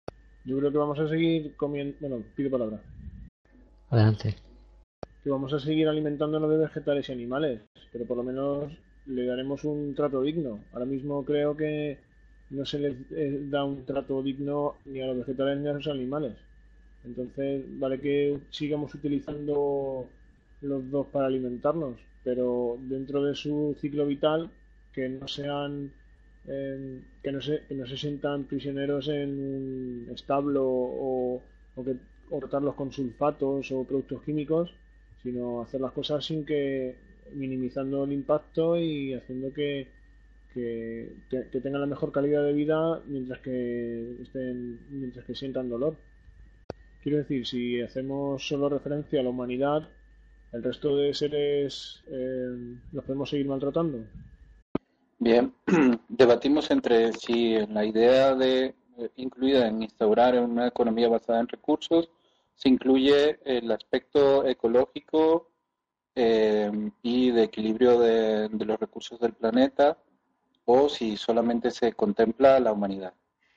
Yo creo que vamos a seguir comiendo. Bueno, pido palabra. Adelante. Que vamos a seguir alimentándonos de vegetales y animales, pero por lo menos le daremos un trato digno. Ahora mismo creo que no se les da un trato digno ni a los vegetales ni a los animales. Entonces, vale que sigamos utilizando los dos para alimentarnos, pero dentro de su ciclo vital, que no sean, que no se sientan prisioneros en un establo o que o tratarlos con sulfatos o productos químicos, sino hacer las cosas sin que minimizando el impacto y haciendo que tengan la mejor calidad de vida mientras que sientan dolor. Quiero decir, si hacemos solo referencia a la humanidad, el resto de seres los podemos seguir maltratando. Bien, debatimos entre si la idea de incluida en instaurar una economía basada en recursos se incluye el aspecto ecológico y de equilibrio de los recursos del planeta o si solamente se contempla la humanidad.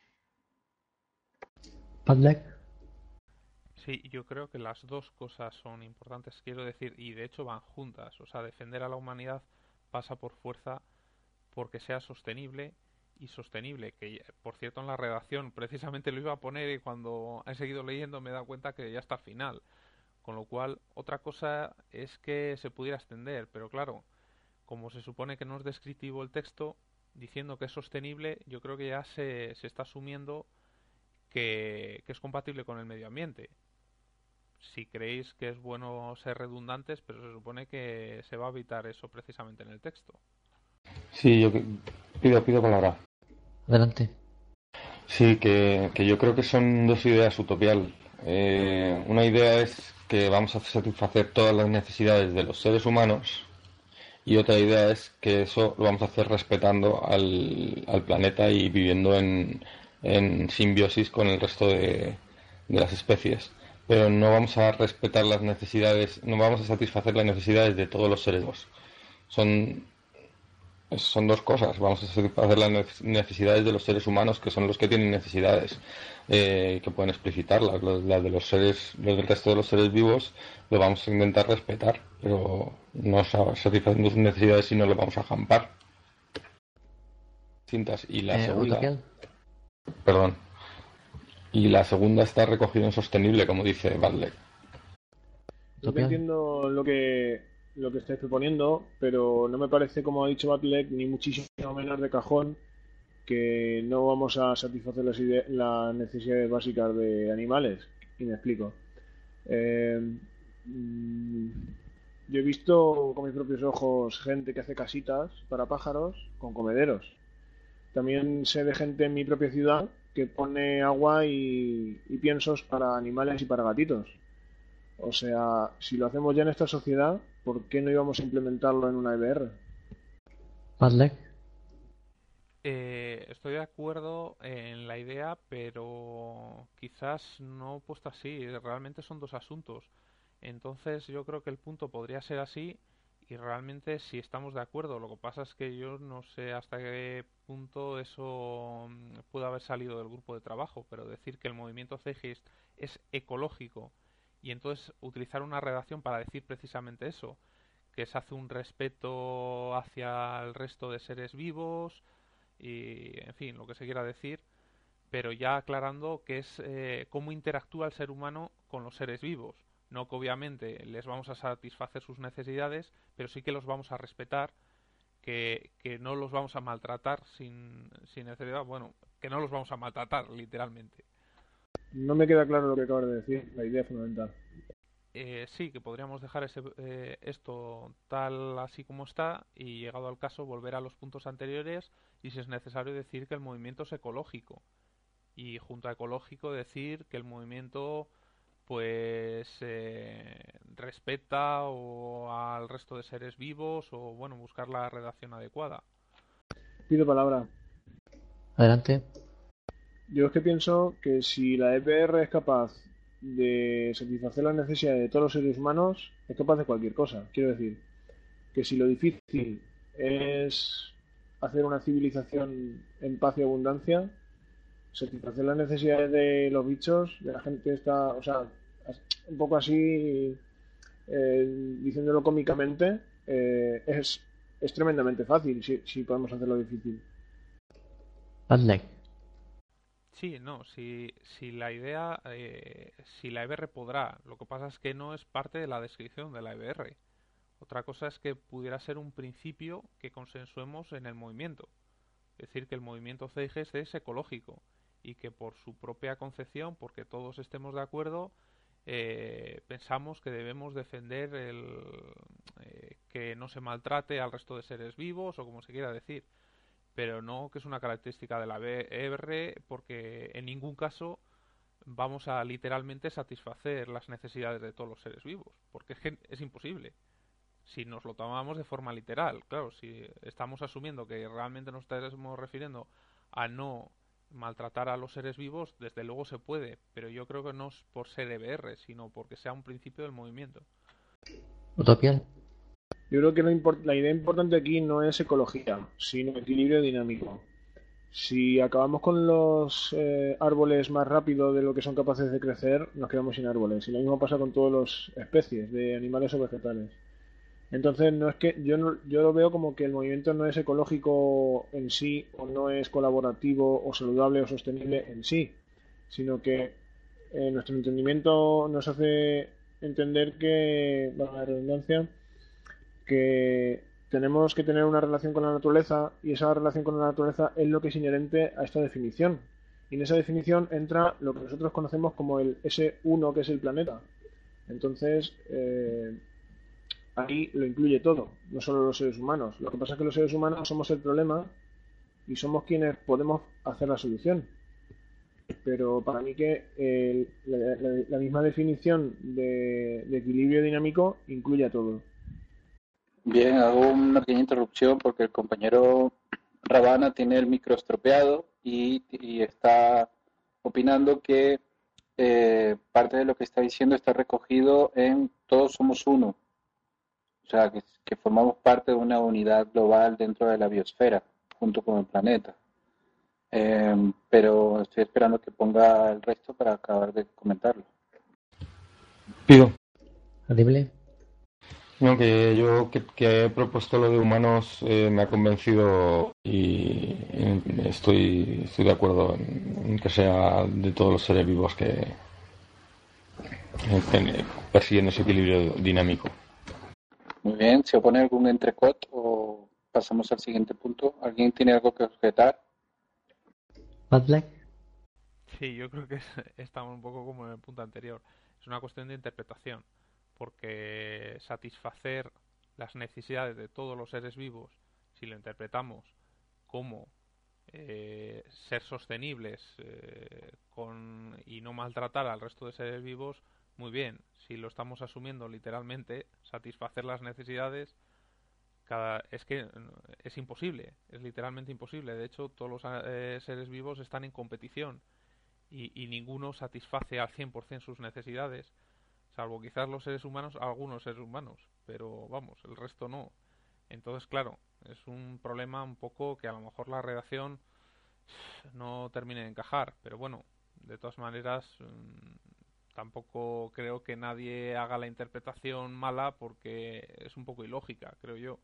Padlek. Sí, yo creo que las dos cosas son importantes, quiero decir, y de hecho van juntas. O sea, defender a la humanidad pasa por fuerza porque sea sostenible y sostenible, que por cierto en la redacción precisamente lo iba a poner y cuando he seguido leyendo me he dado cuenta que ya está al final. Con lo cual, otra cosa es que se pudiera extender, pero claro, como se supone que no es descriptivo el texto, diciendo que es sostenible, yo creo que ya se está asumiendo que es compatible con el medio ambiente. Si creéis que es bueno ser redundantes, pero se supone que se va a evitar eso precisamente en el texto. Sí, pido palabra. Adelante. Sí, que yo creo que son dos ideas utopial. Una idea es que vamos a satisfacer todas las necesidades de los seres humanos y otra idea es que eso lo vamos a hacer respetando al planeta y viviendo en simbiosis con el resto de las especies. Pero no vamos a respetar las necesidades, no vamos a satisfacer las necesidades de todos los seres vivos. Son dos cosas. Vamos a satisfacer las necesidades de los seres humanos, que son los que tienen necesidades que pueden explicitarlas. Las de los del resto de los seres vivos lo vamos a intentar respetar, pero no satisfaciendo sus necesidades y no lo vamos a jampar. Cintas. Y la segunda, Utopial. perdón, y la segunda está recogida en sostenible, como dice Bartlett. Yo Utopial. entiendo lo que estáis proponiendo, pero no me parece, como ha dicho Batlek, ni muchísimo menos de cajón que no vamos a satisfacer las necesidades básicas de animales. Y me explico. Eh, mm, yo he visto con mis propios ojos gente que hace casitas para pájaros con comederos. También sé de gente en mi propia ciudad que pone agua y piensos para animales y para gatitos. O sea, si lo hacemos ya en esta sociedad, ¿por qué no íbamos a implementarlo en una EBR? Padlek. Estoy de acuerdo en la idea, pero quizás no puesto así. Realmente son dos asuntos. Entonces yo creo que el punto podría ser así y realmente si estamos de acuerdo. Lo que pasa es que yo no sé hasta qué punto eso puede haber salido del grupo de trabajo, pero decir que el movimiento Zeitgeist es ecológico y entonces utilizar una redacción para decir precisamente eso, que se hace un respeto hacia el resto de seres vivos y, en fin, lo que se quiera decir, pero ya aclarando que es cómo interactúa el ser humano con los seres vivos. No que obviamente les vamos a satisfacer sus necesidades, pero sí que los vamos a respetar, que no los vamos a maltratar sin necesidad, bueno, que no los vamos a maltratar, literalmente. No me queda claro lo que acabas de decir, la idea fundamental. Sí, que podríamos dejar esto tal así como está y llegado al caso volver a los puntos anteriores y si es necesario decir que el movimiento es ecológico y junto a ecológico decir que el movimiento pues respeta o al resto de seres vivos o bueno buscar la redacción adecuada. Pido palabra. Adelante. Yo es que pienso que si la EPR es capaz de satisfacer las necesidades de todos los seres humanos, es capaz de cualquier cosa. Quiero decir, que si lo difícil es hacer una civilización en paz y abundancia, satisfacer las necesidades de los bichos, de la gente está, o sea, un poco así, diciéndolo cómicamente, es tremendamente fácil si podemos hacerlo difícil. Padlek. Sí, no, si la idea, si la EBR podrá, lo que pasa es que no es parte de la descripción de la EBR. Otra cosa es que pudiera ser un principio que consensuemos en el movimiento. Es decir, que el movimiento CIGES es ecológico y que por su propia concepción, porque todos estemos de acuerdo, pensamos que debemos defender que no se maltrate al resto de seres vivos o como se quiera decir, pero no que es una característica de la EBR, porque en ningún caso vamos a literalmente satisfacer las necesidades de todos los seres vivos, porque es que es imposible. Si nos lo tomamos de forma literal, claro, si estamos asumiendo que realmente nos estamos refiriendo a no maltratar a los seres vivos, desde luego se puede, pero yo creo que no es por ser EBR, sino porque sea un principio del movimiento. Utopian. Yo creo que la idea importante aquí no es ecología, sino equilibrio dinámico. Si acabamos con los árboles más rápido de lo que son capaces de crecer, nos quedamos sin árboles. Y lo mismo pasa con todas las especies de animales o vegetales. Entonces, no es que yo lo veo como que el movimiento no es ecológico en sí, o no es colaborativo, o saludable, o sostenible en sí, sino que nuestro entendimiento nos hace entender que, valga la redundancia, que tenemos que tener una relación con la naturaleza, y esa relación con la naturaleza es lo que es inherente a esta definición. Y en esa definición entra lo que nosotros conocemos como ese uno que es el planeta. Entonces, ahí lo incluye todo, no solo los seres humanos. Lo que pasa es que los seres humanos somos el problema y somos quienes podemos hacer la solución. Pero para mí que la misma definición de equilibrio dinámico incluye a todo. Bien, hago una pequeña interrupción porque el compañero Ravana tiene el micro estropeado y está opinando que parte de lo que está diciendo está recogido en Todos somos uno. O sea, que formamos parte de una unidad global dentro de la biosfera, junto con el planeta. Pero estoy esperando que ponga el resto para acabar de comentarlo. Pido. Audible. No, que yo que he propuesto lo de humanos me ha convencido y estoy de acuerdo en que sea de todos los seres vivos que persiguen ese equilibrio dinámico. Muy bien, ¿se opone algún entrecot o pasamos al siguiente punto? ¿Alguien tiene algo que objetar? Padlek. Sí, yo creo que estamos un poco como en el punto anterior. Es una cuestión de interpretación, porque satisfacer las necesidades de todos los seres vivos, si lo interpretamos como ser sostenibles y no maltratar al resto de seres vivos, muy bien. Si lo estamos asumiendo literalmente, satisfacer las necesidades, es que es imposible, es literalmente imposible. De hecho, todos los seres vivos están en competición y ninguno satisface al 100% sus necesidades, salvo quizás los seres humanos, algunos seres humanos, pero vamos, el resto no. Entonces, claro, es un problema un poco que a lo mejor la redacción no termine de encajar, pero bueno, de todas maneras tampoco creo que nadie haga la interpretación mala porque es un poco ilógica, creo yo.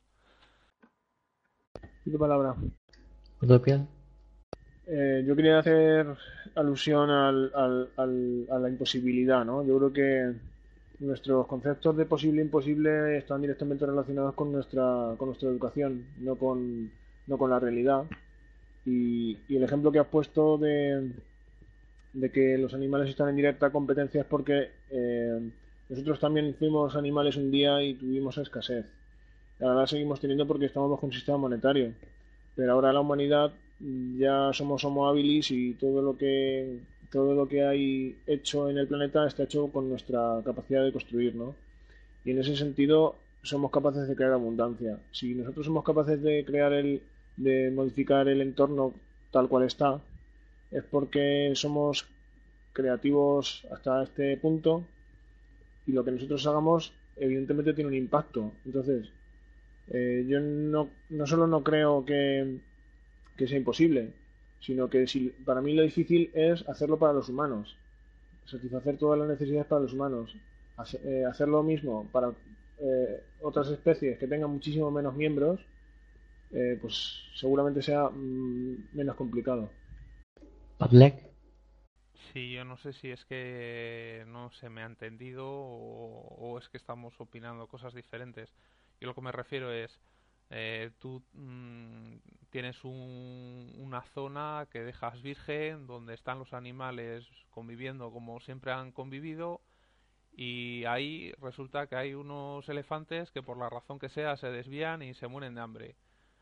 ¿Qué palabra? Utopian. Yo quería hacer alusión a la imposibilidad, ¿no? Yo creo que nuestros conceptos de posible e imposible están directamente relacionados con nuestra educación, no con la realidad. Y el ejemplo que has puesto de que los animales están en directa competencia es porque nosotros también fuimos animales un día y tuvimos escasez. Ahora seguimos teniendo porque estamos bajo un sistema monetario. Pero ahora la humanidad ya somos Homo habilis y todo lo que hay hecho en el planeta está hecho con nuestra capacidad de construir, ¿no? Y en ese sentido somos capaces de crear abundancia. Si nosotros somos capaces de modificar el entorno tal cual está, es porque somos creativos hasta este punto y lo que nosotros hagamos evidentemente tiene un impacto. Entonces, yo no solo no creo que sea imposible, sino que para mí lo difícil es hacerlo para los humanos, satisfacer todas las necesidades para los humanos. Hacer lo mismo para otras especies que tengan muchísimo menos miembros, pues seguramente sea menos complicado. Padlek. Sí, yo no sé si es que no se me ha entendido o es que estamos opinando cosas diferentes. Yo lo que me refiero es, tú tienes una zona que dejas virgen, donde están los animales conviviendo como siempre han convivido, y ahí resulta que hay unos elefantes que por la razón que sea se desvían y se mueren de hambre.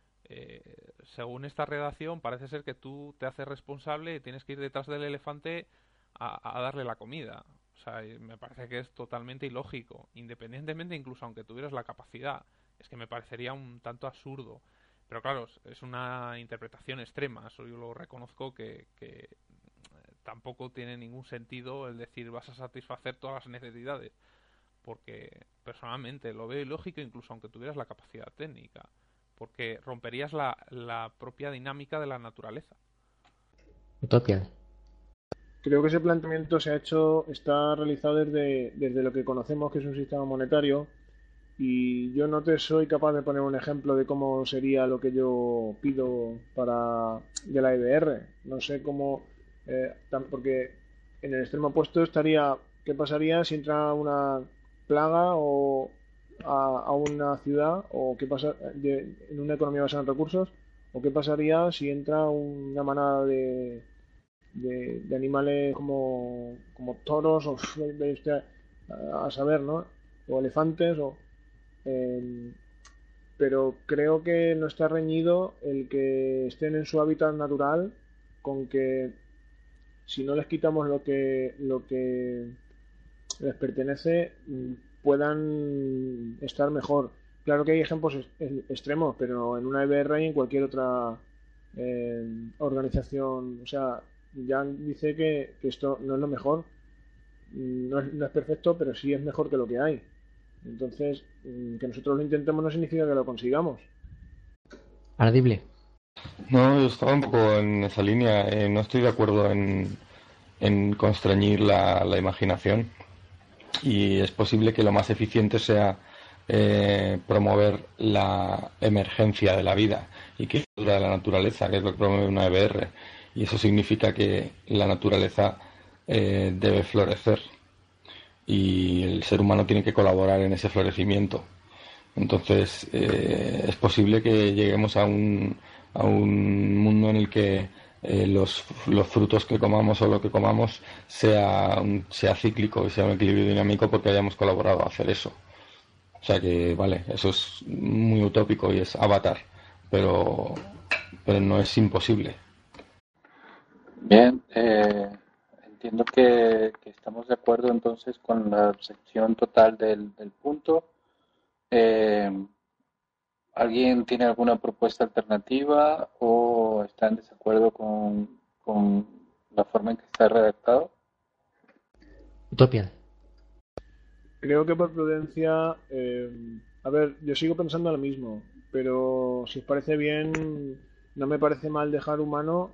Según esta redacción, parece ser que tú te haces responsable y tienes que ir detrás del elefante a darle la comida. O sea, me parece que es totalmente ilógico, independientemente, incluso aunque tuvieras la capacidad. Es que me parecería un tanto absurdo. Pero claro, es una interpretación extrema. Eso yo lo reconozco que tampoco tiene ningún sentido el decir vas a satisfacer todas las necesidades. Porque personalmente lo veo ilógico, incluso aunque tuvieras la capacidad técnica, porque romperías la propia dinámica de la naturaleza. Utopia. Creo que ese planteamiento está realizado desde lo que conocemos que es un sistema monetario, y yo no te soy capaz de poner un ejemplo de cómo sería lo que yo pido de la EBR. No sé cómo, porque en el extremo opuesto estaría, ¿qué pasaría si entra una plaga o a una ciudad, o qué pasa en una economía basada en recursos, o qué pasaría si entra una manada de animales como toros o a saber, ¿no? O elefantes eh, pero creo que no está reñido el que estén en su hábitat natural con que si no les quitamos lo que les pertenece, puedan estar mejor. Claro que hay ejemplos extremos, pero en una EBR y en cualquier otra organización, o sea, Jan dice que esto no es lo mejor, no es perfecto, pero sí es mejor que lo que hay. Entonces, que nosotros lo intentemos no significa que lo consigamos. Ardible. No, yo estaba un poco en esa línea. No estoy de acuerdo en constreñir la imaginación. Y es posible que lo más eficiente sea promover la emergencia de la vida y que dura la naturaleza, que es lo que promueve una EBR. Y eso significa que la naturaleza debe florecer y el ser humano tiene que colaborar en ese florecimiento. Entonces, es posible que lleguemos a un mundo en el que los frutos que comamos o lo que comamos sea cíclico y sea un equilibrio dinámico porque hayamos colaborado a hacer eso. O sea que, vale, eso es muy utópico y es Avatar, pero no es imposible. Bien, entiendo que estamos de acuerdo entonces con la sección total del punto. ¿Alguien tiene alguna propuesta alternativa o está en desacuerdo con la forma en que está redactado? Utopia. Creo que por prudencia, a ver, yo sigo pensando lo mismo, pero si os parece bien, no me parece mal dejar humano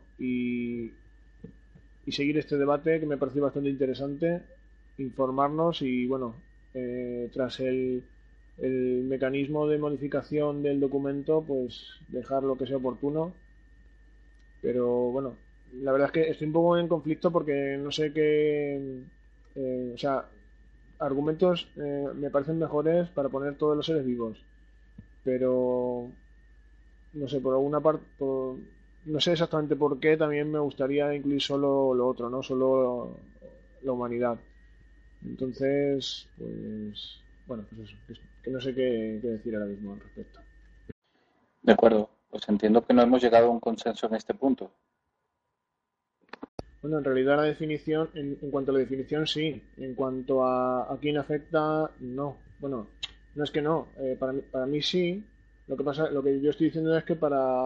y seguir este debate que me parece bastante interesante, informarnos y bueno, tras el mecanismo de modificación del documento, pues dejar lo que sea oportuno. Pero bueno, la verdad es que estoy un poco en conflicto porque no sé qué, o sea, argumentos me parecen mejores para poner todos los seres vivos, pero no sé, por alguna parte, no sé exactamente por qué también me gustaría incluir solo lo otro, no solo la humanidad. Entonces, pues, bueno, pues eso, que no sé qué decir ahora mismo al respecto. De acuerdo, pues entiendo que no hemos llegado a un consenso en este punto. Bueno, en realidad la definición, en cuanto a la definición, sí. En cuanto a quién afecta, no. Bueno, no es que no. Para mí sí. Lo que yo estoy diciendo es que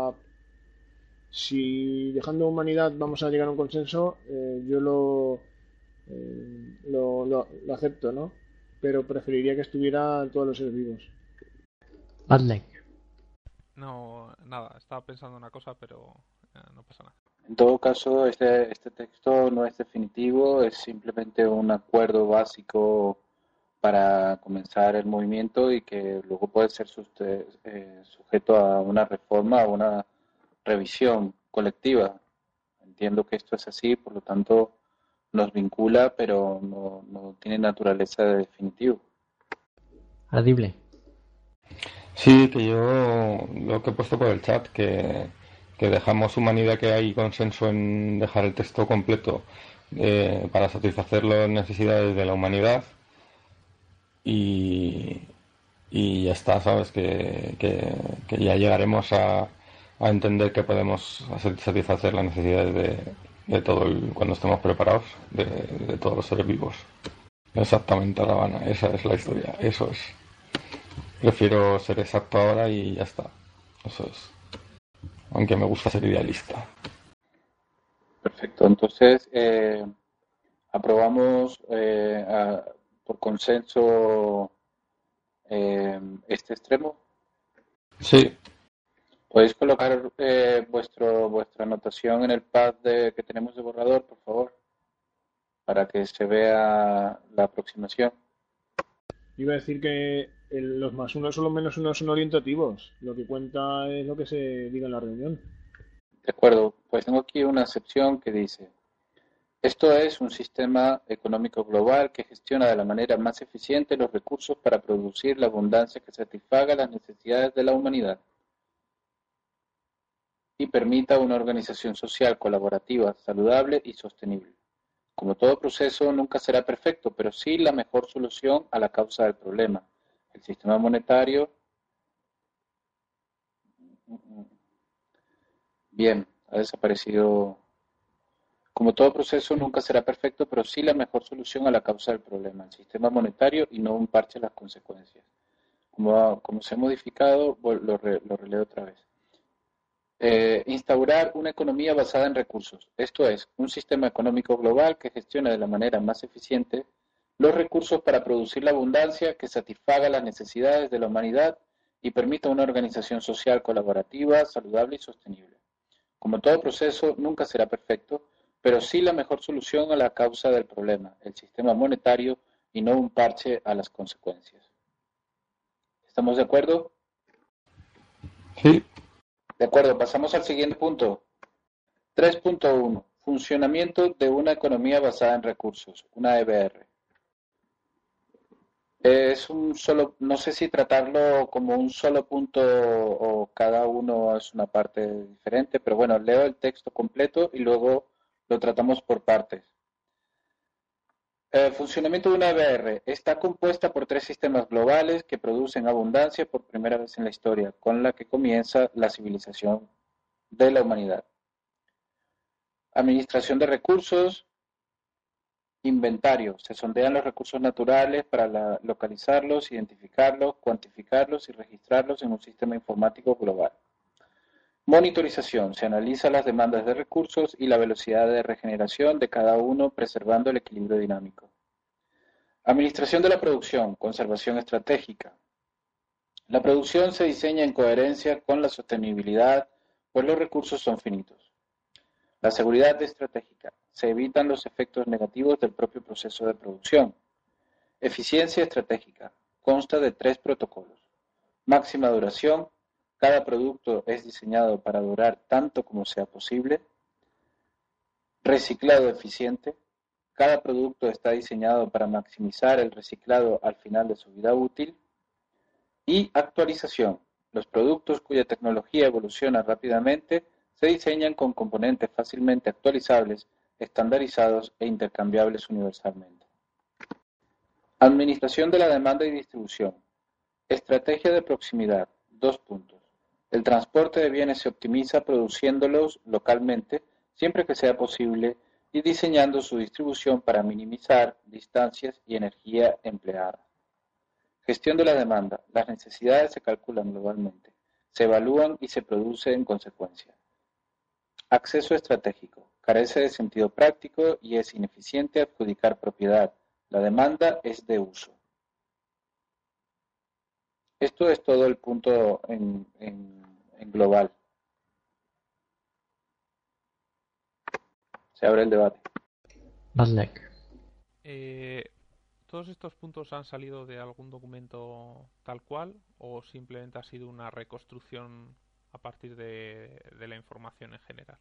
si dejando humanidad vamos a llegar a un consenso, yo lo acepto, ¿no? Pero preferiría que estuvieran todos los seres vivos. Padlek. No, nada, estaba pensando una cosa, pero no pasa nada. En todo caso, este texto no es definitivo, es simplemente un acuerdo básico para comenzar el movimiento y que luego puede ser sujeto a una reforma o una revisión colectiva. Entiendo que esto es así, por lo tanto nos vincula, pero no tiene naturaleza de definitivo. Ardible. Sí, que yo lo que he puesto por el chat, que dejamos humanidad, que hay consenso en dejar el texto completo para satisfacer las necesidades de la humanidad y, y ya está, ¿sabes? Que ya llegaremos a entender que podemos satisfacer las necesidades de todo cuando estemos preparados, de todos los seres vivos. Exactamente, Ravana, esa es la historia, eso es. Prefiero ser exacto ahora y ya está. Eso es. Aunque me gusta ser idealista. Perfecto, entonces aprobamos por consenso este extremo. Sí, ¿Podéis colocar vuestra anotación en el pad que tenemos de borrador, por favor? Para que se vea la aproximación. Iba a decir que los más unos o los menos unos son orientativos. Lo que cuenta es lo que se diga en la reunión. De acuerdo, pues tengo aquí una excepción que dice: esto es un sistema económico global que gestiona de la manera más eficiente los recursos para producir la abundancia que satisfaga las necesidades de la humanidad y permita una organización social colaborativa, saludable y sostenible. Como todo proceso, nunca será perfecto, pero sí la mejor solución a la causa del problema. El sistema monetario, bien, ha desaparecido. Como todo proceso, nunca será perfecto, pero sí la mejor solución a la causa del problema, el sistema monetario y no un parche a las consecuencias. Como se ha modificado, lo releo otra vez. Instaurar una economía basada en recursos, esto es, un sistema económico global que gestione de la manera más eficiente los recursos para producir la abundancia que satisfaga las necesidades de la humanidad y permita una organización social colaborativa, saludable y sostenible. Como todo proceso, nunca será perfecto, pero sí la mejor solución a la causa del problema, el sistema monetario, y no un parche a las consecuencias. ¿Estamos de acuerdo? sí. De acuerdo, pasamos al siguiente punto. 3.1. Funcionamiento de una economía basada en recursos, una EBR. Es un solo, no sé si tratarlo como un solo punto o cada uno es una parte diferente, pero bueno, leo el texto completo y luego lo tratamos por partes. El funcionamiento de una EBR está compuesta por tres sistemas globales que producen abundancia por primera vez en la historia, con la que comienza la civilización de la humanidad. Administración de recursos, inventario. Se sondean los recursos naturales para localizarlos, identificarlos, cuantificarlos y registrarlos en un sistema informático global. Monitorización. Se analiza las demandas de recursos y la velocidad de regeneración de cada uno, preservando el equilibrio dinámico. Administración de la producción. Conservación estratégica. La producción se diseña en coherencia con la sostenibilidad, pues los recursos son finitos. La seguridad estratégica. Se evitan los efectos negativos del propio proceso de producción. Eficiencia estratégica. Consta de 3 protocolos. Máxima duración. Cada producto es diseñado para durar tanto como sea posible. Reciclado eficiente. Cada producto está diseñado para maximizar el reciclado al final de su vida útil. Y actualización. Los productos cuya tecnología evoluciona rápidamente se diseñan con componentes fácilmente actualizables, estandarizados e intercambiables universalmente. Administración de la demanda y distribución. Estrategia de proximidad. 2 puntos. El transporte de bienes se optimiza produciéndolos localmente siempre que sea posible y diseñando su distribución para minimizar distancias y energía empleada. Gestión de la demanda. Las necesidades se calculan globalmente, se evalúan y se produce en consecuencia. Acceso estratégico. Carece de sentido práctico y es ineficiente adjudicar propiedad. La demanda es de uso. Esto es todo el punto en global. Se abre el debate. Badlek. ¿Todos estos puntos han salido de algún documento tal cual o simplemente ha sido una reconstrucción a partir de la información en general?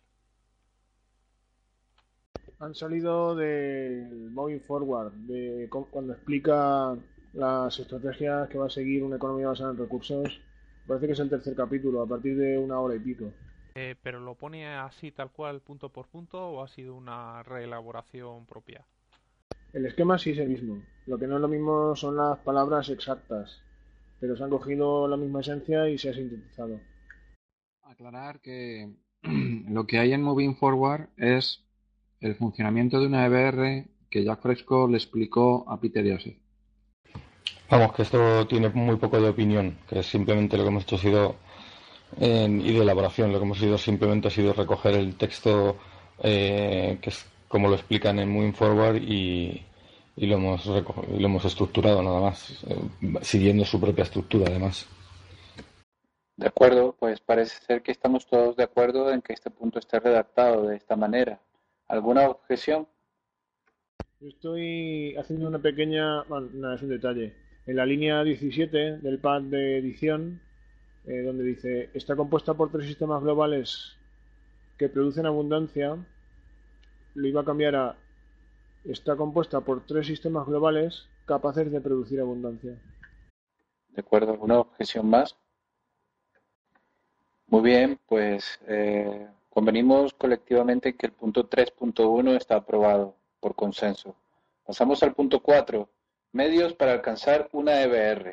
Han salido del Moving Forward, cuando explica las estrategias que va a seguir una economía basada en recursos. Parece que es el tercer capítulo, a partir de 1 hora y pico. ¿Pero lo pone así tal cual punto por punto o ha sido una reelaboración propia? El esquema sí es el mismo. Lo que no es lo mismo son las palabras exactas, pero se han cogido la misma esencia y se ha sintetizado. Aclarar que lo que hay en Moving Forward es el funcionamiento de una EBR que Jack Fresco le explicó a Peter Joseph. Vamos, que esto tiene muy poco de opinión, que simplemente lo que hemos hecho ha sido, y de elaboración, lo que hemos hecho simplemente ha sido recoger el texto, que es como lo explican en Moving Forward, y lo hemos estructurado nada más, siguiendo su propia estructura además. De acuerdo, pues parece ser que estamos todos de acuerdo en que este punto esté redactado de esta manera. ¿Alguna objeción? Yo estoy haciendo una pequeña... Bueno, no, es un detalle. En la línea 17 del pad de edición, donde dice, está compuesta por 3 sistemas globales que producen abundancia, lo iba a cambiar a, está compuesta por 3 sistemas globales capaces de producir abundancia. ¿De acuerdo? ¿Alguna objeción más? Muy bien, pues convenimos colectivamente que el punto 3.1 está aprobado por consenso. Pasamos al punto 4. Medios para alcanzar una EBR.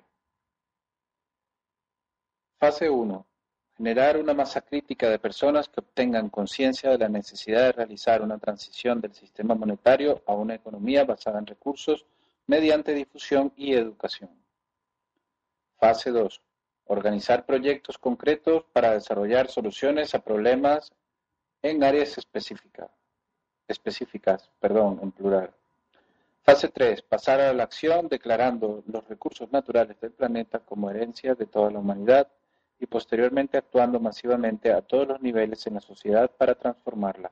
Fase 1. Generar una masa crítica de personas que obtengan conciencia de la necesidad de realizar una transición del sistema monetario a una economía basada en recursos mediante difusión y educación. Fase 2. Organizar proyectos concretos para desarrollar soluciones a problemas en áreas específicas, en plural. Fase 3. Pasar a la acción declarando los recursos naturales del planeta como herencia de toda la humanidad y posteriormente actuando masivamente a todos los niveles en la sociedad para transformarla.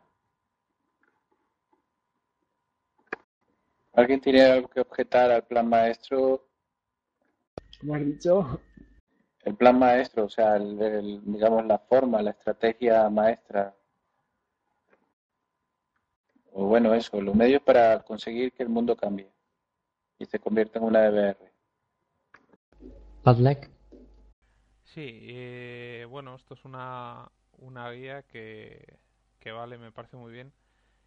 ¿Alguien tiene algo que objetar al plan maestro? ¿Cómo has dicho? El plan maestro, o sea, digamos la forma, la estrategia maestra. O bueno, eso, los medios para conseguir que el mundo cambie y se convierta en una EBR. Badlek. Sí, bueno, esto es una guía que vale, me parece muy bien.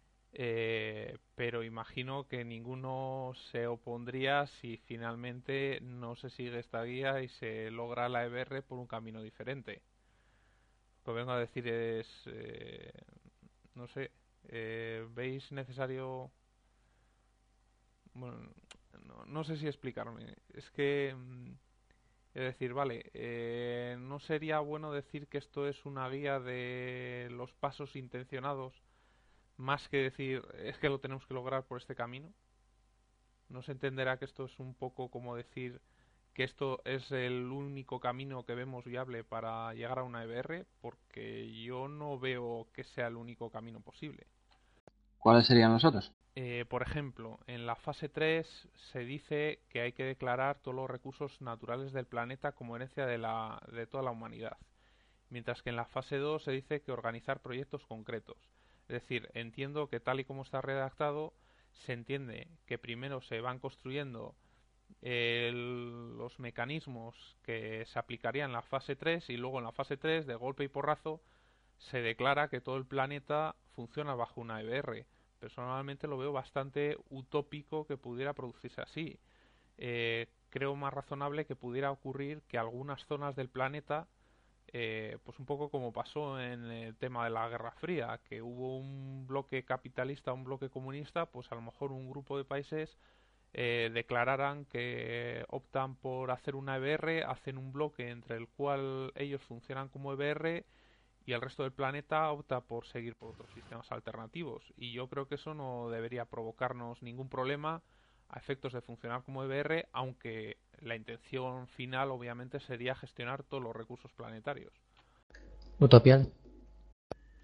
Pero imagino que ninguno se opondría si finalmente no se sigue esta guía y se logra la EBR por un camino diferente. Lo que vengo a decir es, no sé, ¿veis necesario? Bueno, no sé si explicarme. Es que, es decir, vale, ¿no sería bueno decir que esto es una guía de los pasos intencionados? Más que decir, es que lo tenemos que lograr por este camino. ¿No se entenderá que esto es un poco como decir que esto es el único camino que vemos viable para llegar a una EBR? Porque yo no veo que sea el único camino posible. ¿Cuáles serían los otros? Por ejemplo, en la fase 3 se dice que hay que declarar todos los recursos naturales del planeta como herencia de toda la humanidad. Mientras que en la fase 2 se dice que organizar proyectos concretos. Es decir, entiendo que tal y como está redactado, se entiende que primero se van construyendo los mecanismos que se aplicarían en la fase 3 y luego en la fase 3, de golpe y porrazo, se declara que todo el planeta funciona bajo una EBR. Personalmente lo veo bastante utópico que pudiera producirse así. Creo más razonable que pudiera ocurrir que algunas zonas del planeta, pues un poco como pasó en el tema de la Guerra Fría, que hubo un bloque capitalista, un bloque comunista, pues a lo mejor un grupo de países declararan que optan por hacer una EBR, hacen un bloque entre el cual ellos funcionan como EBR y el resto del planeta opta por seguir por otros sistemas alternativos. Y yo creo que eso no debería provocarnos ningún problema a efectos de funcionar como EBR, aunque la intención final obviamente sería gestionar todos los recursos planetarios. Utopial.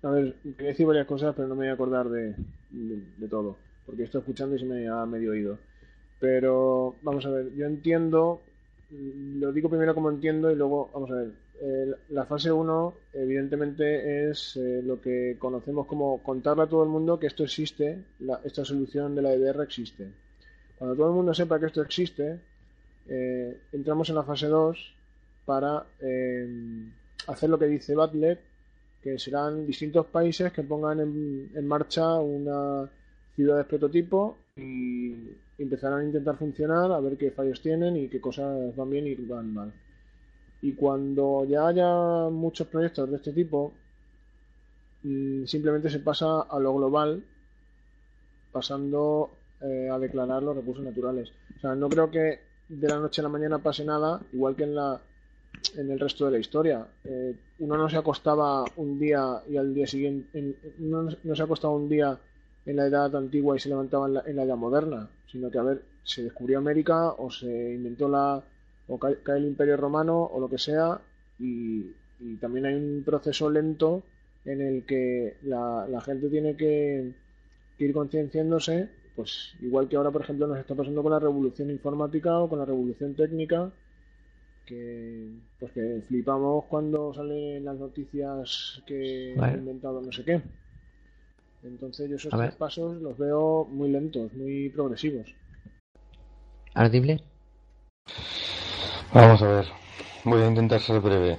A ver, quería decir varias cosas, pero no me voy a acordar de todo, porque estoy escuchando y se me ha medio oído. Pero vamos a ver, yo entiendo, lo digo primero como entiendo y luego vamos a ver. La fase uno evidentemente es lo que conocemos como contarle a todo el mundo que esto existe, esta solución de la EBR existe. Cuando todo el mundo sepa que esto existe, entramos en la fase 2 para hacer lo que dice Butler, que serán distintos países que pongan en marcha una ciudades prototipo y empezarán a intentar funcionar, a ver qué fallos tienen y qué cosas van bien y van mal. Y cuando ya haya muchos proyectos de este tipo, simplemente se pasa a lo global, pasando a declarar los recursos naturales. O sea, no creo que de la noche a la mañana pase nada, igual que en el resto de la historia. Uno no se acostaba un día y al día siguiente, uno no se acostaba un día en la edad antigua y se levantaba en la edad moderna, sino que, a ver, se descubrió América o se inventó o cae el Imperio Romano o lo que sea, y también hay un proceso lento en el que la gente tiene que ir concienciándose, pues igual que ahora, por ejemplo, nos está pasando con la revolución informática o con la revolución técnica, que flipamos cuando salen las noticias que han inventado no sé qué. Entonces yo esos tres pasos los veo muy lentos, muy progresivos. ¿Ardible? Vamos a ver, voy a intentar ser breve.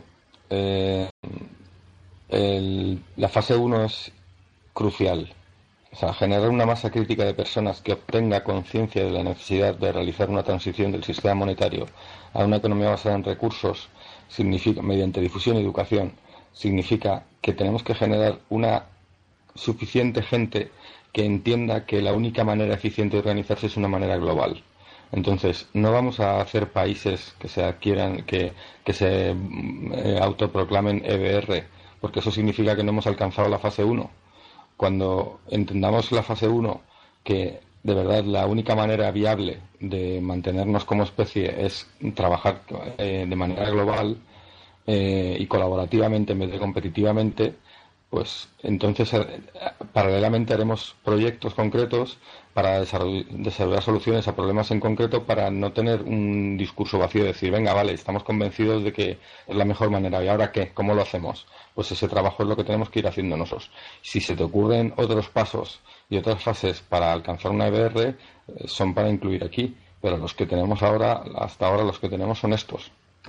La fase 1 es crucial. O sea, generar una masa crítica de personas que obtenga conciencia de la necesidad de realizar una transición del sistema monetario a una economía basada en recursos, significa, mediante difusión y educación, significa que tenemos que generar una suficiente gente que entienda que la única manera eficiente de organizarse es una manera global. Entonces, no vamos a hacer países que se adquieran, que se autoproclamen EBR, porque eso significa que no hemos alcanzado la fase 1. Cuando entendamos la fase 1, que de verdad la única manera viable de mantenernos como especie es trabajar de manera global y colaborativamente en vez de competitivamente, pues entonces paralelamente haremos proyectos concretos para desarrollar soluciones a problemas en concreto, para no tener un discurso vacío de decir, venga, vale, estamos convencidos de que es la mejor manera, ¿y ahora qué? ¿Cómo lo hacemos? Pues ese trabajo es lo que tenemos que ir haciendo nosotros. Si se te ocurren otros pasos y otras fases para alcanzar una EBR, son para incluir aquí, pero los que tenemos ahora, hasta ahora los que tenemos son estos.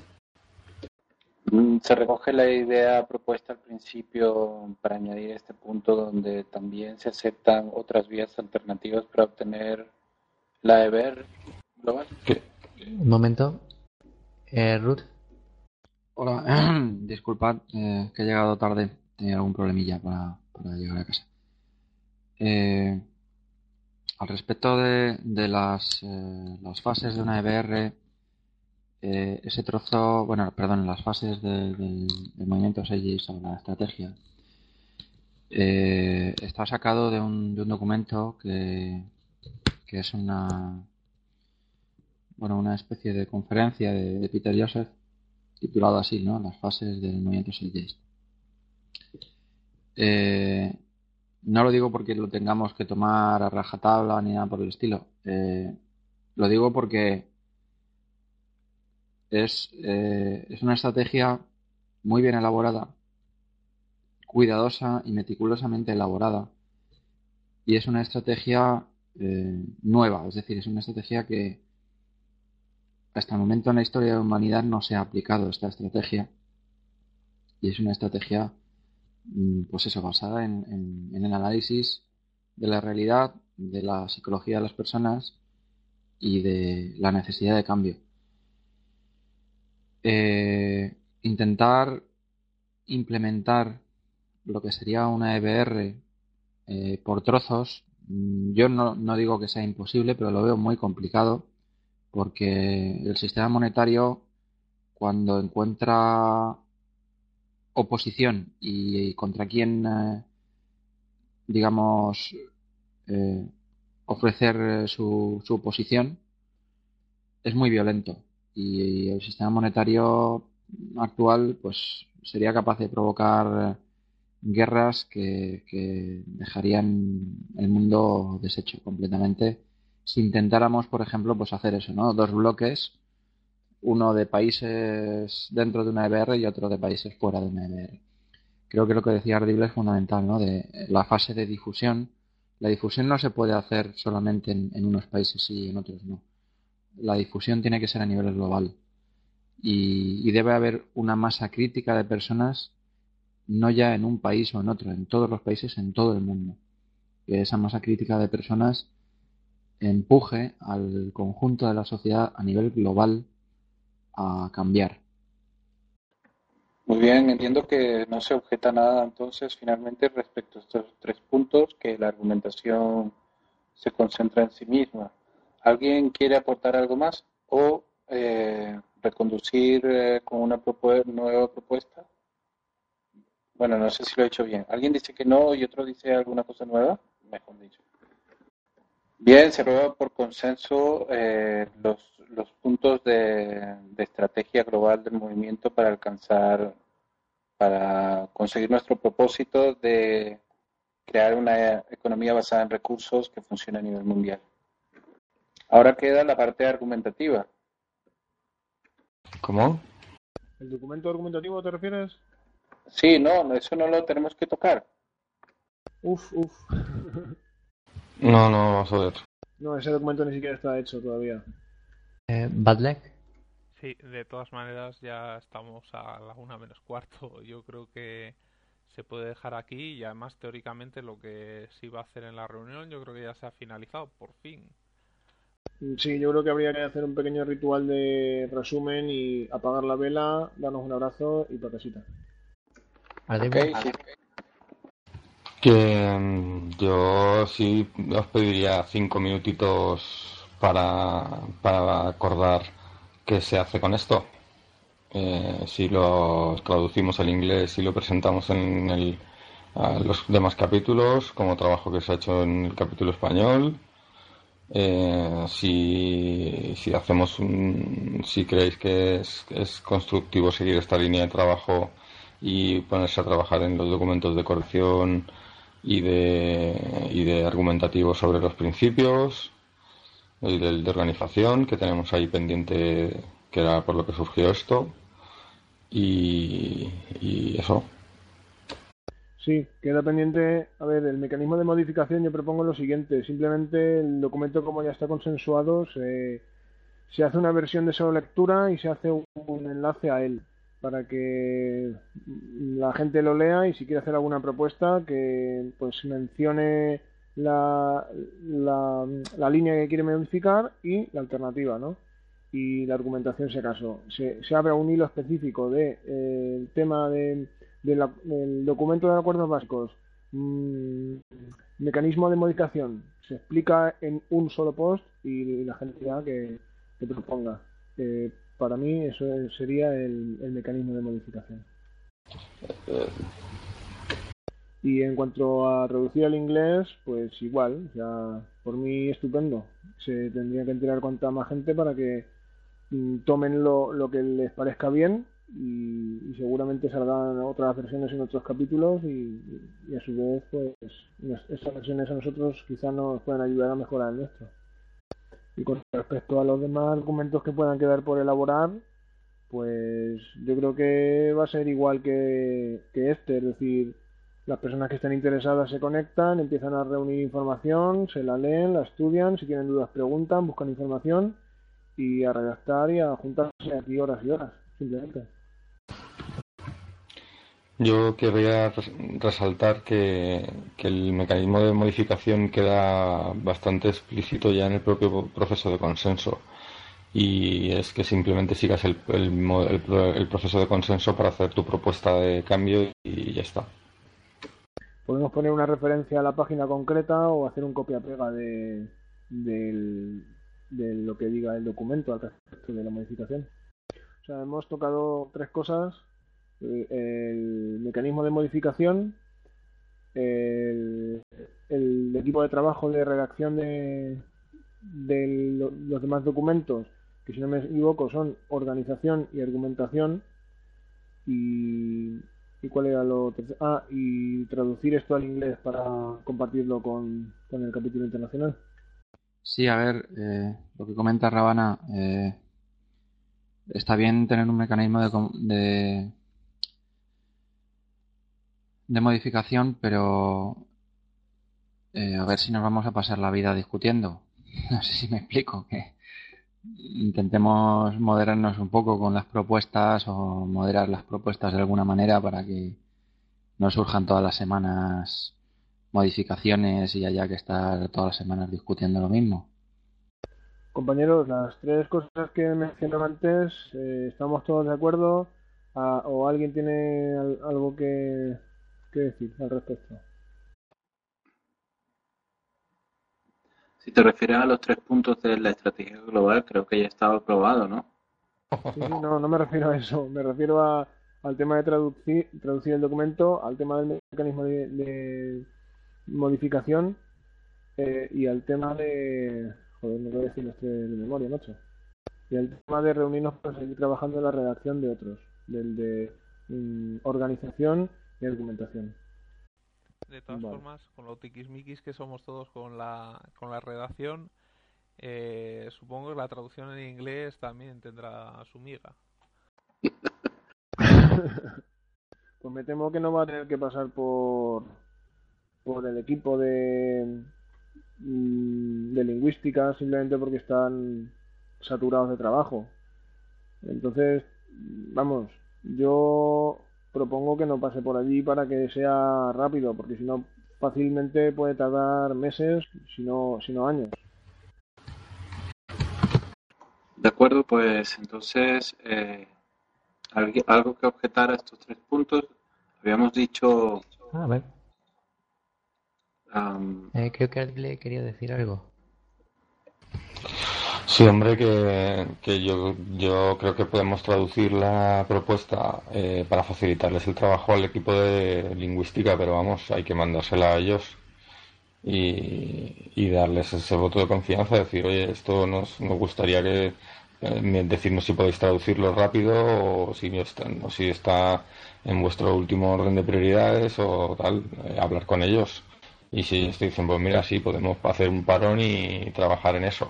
Se recoge la idea propuesta al principio para añadir este punto donde también se aceptan otras vías alternativas para obtener la EBR global. ¿Qué? Un momento. Ruth. Hola, disculpad que he llegado tarde, tenía algún problemilla para llegar a casa. Al respecto de las fases de una EBR, ese trozo, las fases del movimiento 6 o la estrategia, está sacado de un documento que es una especie de conferencia de Peter Joseph, titulado así, ¿no? Las fases del movimiento 6 No lo digo porque lo tengamos que tomar a rajatabla ni nada por el estilo. Lo digo porque es una estrategia muy bien elaborada, cuidadosa y meticulosamente elaborada. Y es una estrategia nueva, es decir, es una estrategia que hasta el momento en la historia de la humanidad no se ha aplicado esta estrategia. Y es una estrategia basada en el análisis de la realidad, de la psicología de las personas y de la necesidad de cambio. Intentar implementar lo que sería una EBR por trozos, yo no digo que sea imposible, pero lo veo muy complicado, porque el sistema monetario, cuando encuentra oposición y contra quién, ofrecer su posición, es muy violento. Y el sistema monetario actual pues sería capaz de provocar guerras que dejarían el mundo deshecho completamente si intentáramos, por ejemplo, pues hacer eso, ¿no? Dos bloques, uno de países dentro de una EBR y otro de países fuera de una EBR. Creo que lo que decía Ardible es fundamental, ¿no? De la fase de difusión. La difusión no se puede hacer solamente en unos países y en otros no. La difusión tiene que ser a nivel global. Y debe haber una masa crítica de personas, no ya en un país o en otro, en todos los países, en todo el mundo. Que esa masa crítica de personas empuje al conjunto de la sociedad a nivel global a cambiar. Muy bien, entiendo que no se objeta nada entonces finalmente respecto a estos tres puntos, que la argumentación se concentra en sí misma. ¿Alguien quiere aportar algo más o reconducir con una nueva propuesta? Bueno, no sé si lo he hecho bien. ¿Alguien dice que no y otro dice alguna cosa nueva? Mejor dicho. Bien, se aprueba por consenso los puntos de estrategia global del movimiento para conseguir nuestro propósito de crear una economía basada en recursos que funcione a nivel mundial. Ahora queda la parte argumentativa. ¿Cómo? ¿El documento argumentativo te refieres? Sí, no, eso no lo tenemos que tocar. Uf. No, vamos a ver. No, ese documento ni siquiera está hecho todavía. Badlek. Sí, de todas maneras ya estamos a la 1 menos cuarto. Yo creo que se puede dejar aquí y además teóricamente lo que se iba a hacer en la reunión yo creo que ya se ha finalizado por fin. Sí, yo creo que habría que hacer un pequeño ritual de resumen y apagar la vela, darnos un abrazo y pa' casita. Ardible. Okay, sí. Que yo sí os pediría 5 minutitos para acordar qué se hace con esto. Si lo traducimos al inglés y lo presentamos a los demás capítulos, como trabajo que se ha hecho en el capítulo español. Si hacemos si creéis que es constructivo seguir esta línea de trabajo y ponerse a trabajar en los documentos de corrección y de argumentativo sobre los principios y del de organización que tenemos ahí pendiente, que era por lo que surgió esto, y eso. Sí, queda pendiente. A ver, el mecanismo de modificación yo propongo lo siguiente. Simplemente el documento, como ya está consensuado, se hace una versión de solo lectura y se hace un enlace a él para que la gente lo lea y si quiere hacer alguna propuesta que pues mencione la línea que quiere modificar y la alternativa, ¿no? Y la argumentación si acaso. Se abre un hilo específico de el tema del documento de acuerdos básicos, mecanismo de modificación, se explica en un solo post y la gente ya que proponga. Para mí eso sería el mecanismo de modificación. Y en cuanto a reducir al inglés, pues igual, o sea, por mí estupendo. Se tendría que enterar cuanta más gente para que tomen lo que les parezca bien y seguramente salgan otras versiones en otros capítulos y a su vez pues esas versiones a nosotros quizás nos puedan ayudar a mejorar el nuestro. Y con respecto a los demás argumentos que puedan quedar por elaborar, pues yo creo que va a ser igual que este, es decir, las personas que estén interesadas se conectan, empiezan a reunir información, se la leen, la estudian, si tienen dudas preguntan, buscan información y a redactar y a juntarse aquí horas y horas, simplemente. Yo querría resaltar que el mecanismo de modificación queda bastante explícito ya en el propio proceso de consenso, y es que simplemente sigas el proceso de consenso para hacer tu propuesta de cambio y ya está. Podemos poner una referencia a la página concreta o hacer un copia-pega de lo que diga el documento al respecto de la modificación. O sea, hemos tocado tres cosas: el mecanismo de modificación, el equipo de trabajo de redacción de los demás documentos, que si no me equivoco son organización y argumentación, y ¿Y cuál era lo tercero? Ah, y traducir esto al inglés para compartirlo con el capítulo internacional. Sí, a ver, lo que comenta Ravana, está bien tener un mecanismo de modificación, pero a ver si nos vamos a pasar la vida discutiendo. No sé si me explico, que intentemos moderarnos un poco con las propuestas o moderar las propuestas de alguna manera para que no surjan todas las semanas modificaciones y haya que estar todas las semanas discutiendo lo mismo. Compañeros, las tres cosas que mencionaba antes, ¿estamos todos de acuerdo? ¿O alguien tiene algo que decir al respecto? Si te refieres a los 3 puntos de la estrategia global, creo que ya estaba aprobado, ¿no? Sí, no me refiero a eso. Me refiero al tema de traducir el documento, al tema del mecanismo de modificación y al tema de... Joder, no voy a decir los tres de memoria, macho. Y al tema de reunirnos para seguir trabajando en la redacción de otros, del de organización y documentación. De todas formas, con lo tiquismiquis que somos todos con la redacción, supongo que la traducción en inglés también tendrá su miga. Pues me temo que no va a tener que pasar por el equipo de lingüística simplemente porque están saturados de trabajo. Entonces, vamos, yo propongo que no pase por allí para que sea rápido, porque si no, fácilmente puede tardar meses, si no años. De acuerdo, pues entonces, algo que objetar a estos 3 puntos. Habíamos dicho... A ver, am, creo que le quería decir algo. Sí, hombre, que yo creo que podemos traducir la propuesta para facilitarles el trabajo al equipo de lingüística, pero vamos, hay que mandársela a ellos y darles ese voto de confianza, decir, oye, esto nos gustaría que decirnos si podéis traducirlo rápido o si está en vuestro último orden de prioridades o tal, hablar con ellos. Y si ellos te dicen, pues mira, sí, podemos hacer un parón y trabajar en eso.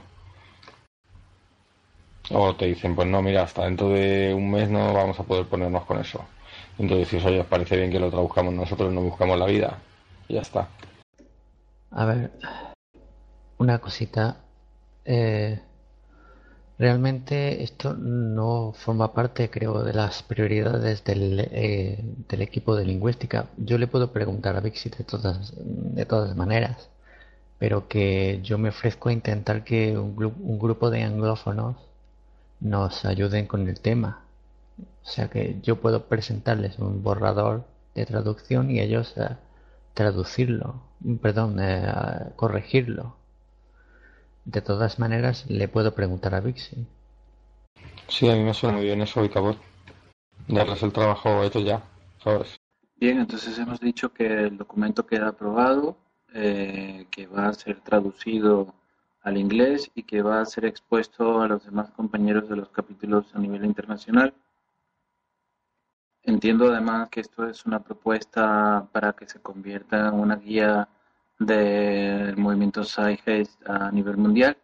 O te dicen, pues no, mira, hasta dentro de un mes no vamos a poder ponernos con eso. Entonces, si os parece bien que lo traduzcamos nosotros, no buscamos la vida. Y ya está. A ver, una cosita. Realmente esto no forma parte, creo, de las prioridades del equipo de lingüística. Yo le puedo preguntar a Vixi de todas maneras, pero que yo me ofrezco a intentar que un grupo de anglófonos nos ayuden con el tema. O sea que yo puedo presentarles un borrador de traducción y ellos traducirlo, perdón, corregirlo. De todas maneras, le puedo preguntar a Vixi. Sí, a mí me suena muy bien eso, Icabot. Darles el trabajo hecho ya, ¿sabes? Bien, entonces hemos dicho que el documento queda aprobado, que va a ser traducido al inglés y que va a ser expuesto a los demás compañeros de los capítulos a nivel internacional. Entiendo además que esto es una propuesta para que se convierta en una guía del movimiento Zeitgeist a nivel mundial.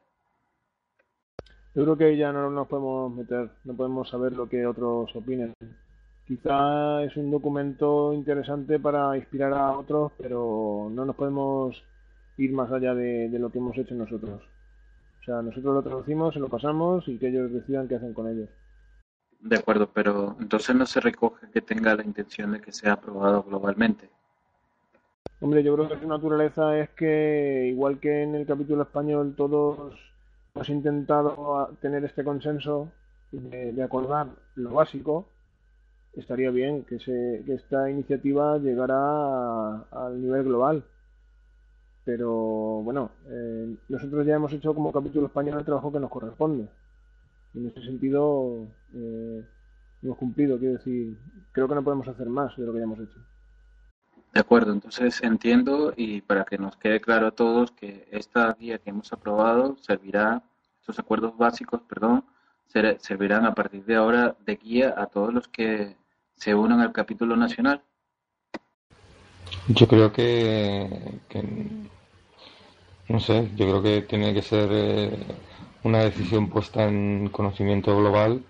Yo creo que ya no nos podemos meter, no podemos saber lo que otros opinen. Quizá es un documento interesante para inspirar a otros, pero no nos podemos ir más allá de lo que hemos hecho nosotros. O sea, nosotros lo traducimos, se lo pasamos y que ellos decidan qué hacen con ellos. De acuerdo, pero entonces no se recoge que tenga la intención de que sea aprobado globalmente. Hombre, yo creo que su naturaleza es que, igual que en el capítulo español, todos hemos intentado tener este consenso de acordar lo básico. Estaría bien que esta iniciativa llegara al nivel global. Pero bueno, nosotros ya hemos hecho como capítulo español el trabajo que nos corresponde. En ese sentido, hemos cumplido, quiero decir, creo que no podemos hacer más de lo que ya hemos hecho. De acuerdo, entonces entiendo y para que nos quede claro a todos que esta guía que hemos aprobado servirá, estos acuerdos básicos, perdón, servirán a partir de ahora de guía a todos los que se unan al capítulo nacional. Yo creo que no sé, yo creo que tiene que ser una decisión puesta en conocimiento global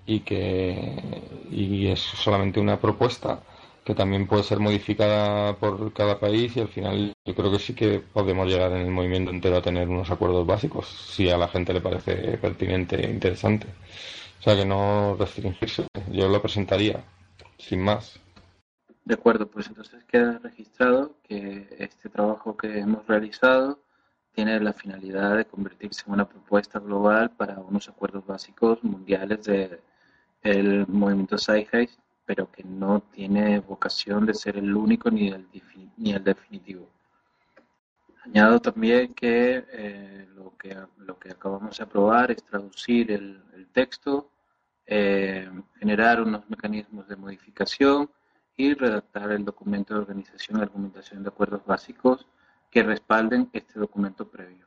y es solamente una propuesta que también puede ser modificada por cada país y al final yo creo que sí que podemos llegar en el movimiento entero a tener unos acuerdos básicos si a la gente le parece pertinente e interesante. O sea que no restringirse, yo lo presentaría, sin más. De acuerdo, pues entonces queda registrado que este trabajo que hemos realizado tiene la finalidad de convertirse en una propuesta global para unos acuerdos básicos mundiales del movimiento Zeitgeist, pero que no tiene vocación de ser el único ni el definitivo. Añado también que lo que acabamos de aprobar es traducir el texto, generar unos mecanismos de modificación y redactar el documento de organización y argumentación de acuerdos básicos que respalden este documento previo.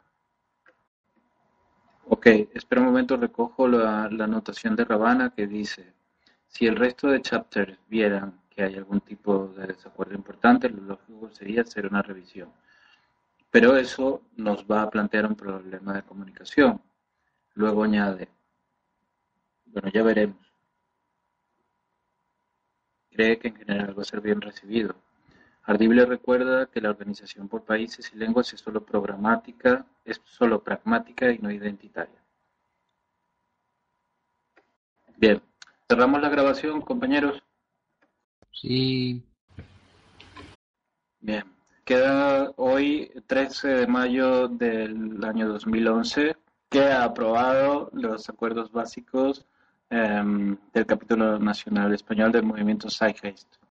Ok, espera un momento, recojo la anotación de Ravana que dice: si el resto de chapters vieran que hay algún tipo de desacuerdo importante, lo lógico sería hacer una revisión. Pero eso nos va a plantear un problema de comunicación. Luego añade: bueno, ya veremos. Cree que en general va a ser bien recibido. Ardible recuerda que la organización por países y lenguas es solo pragmática y no identitaria. Bien, cerramos la grabación, compañeros. Sí. Bien, queda hoy 13 de mayo del año 2011, queda aprobado los acuerdos básicos del capítulo nacional español del movimiento Zeitgeist.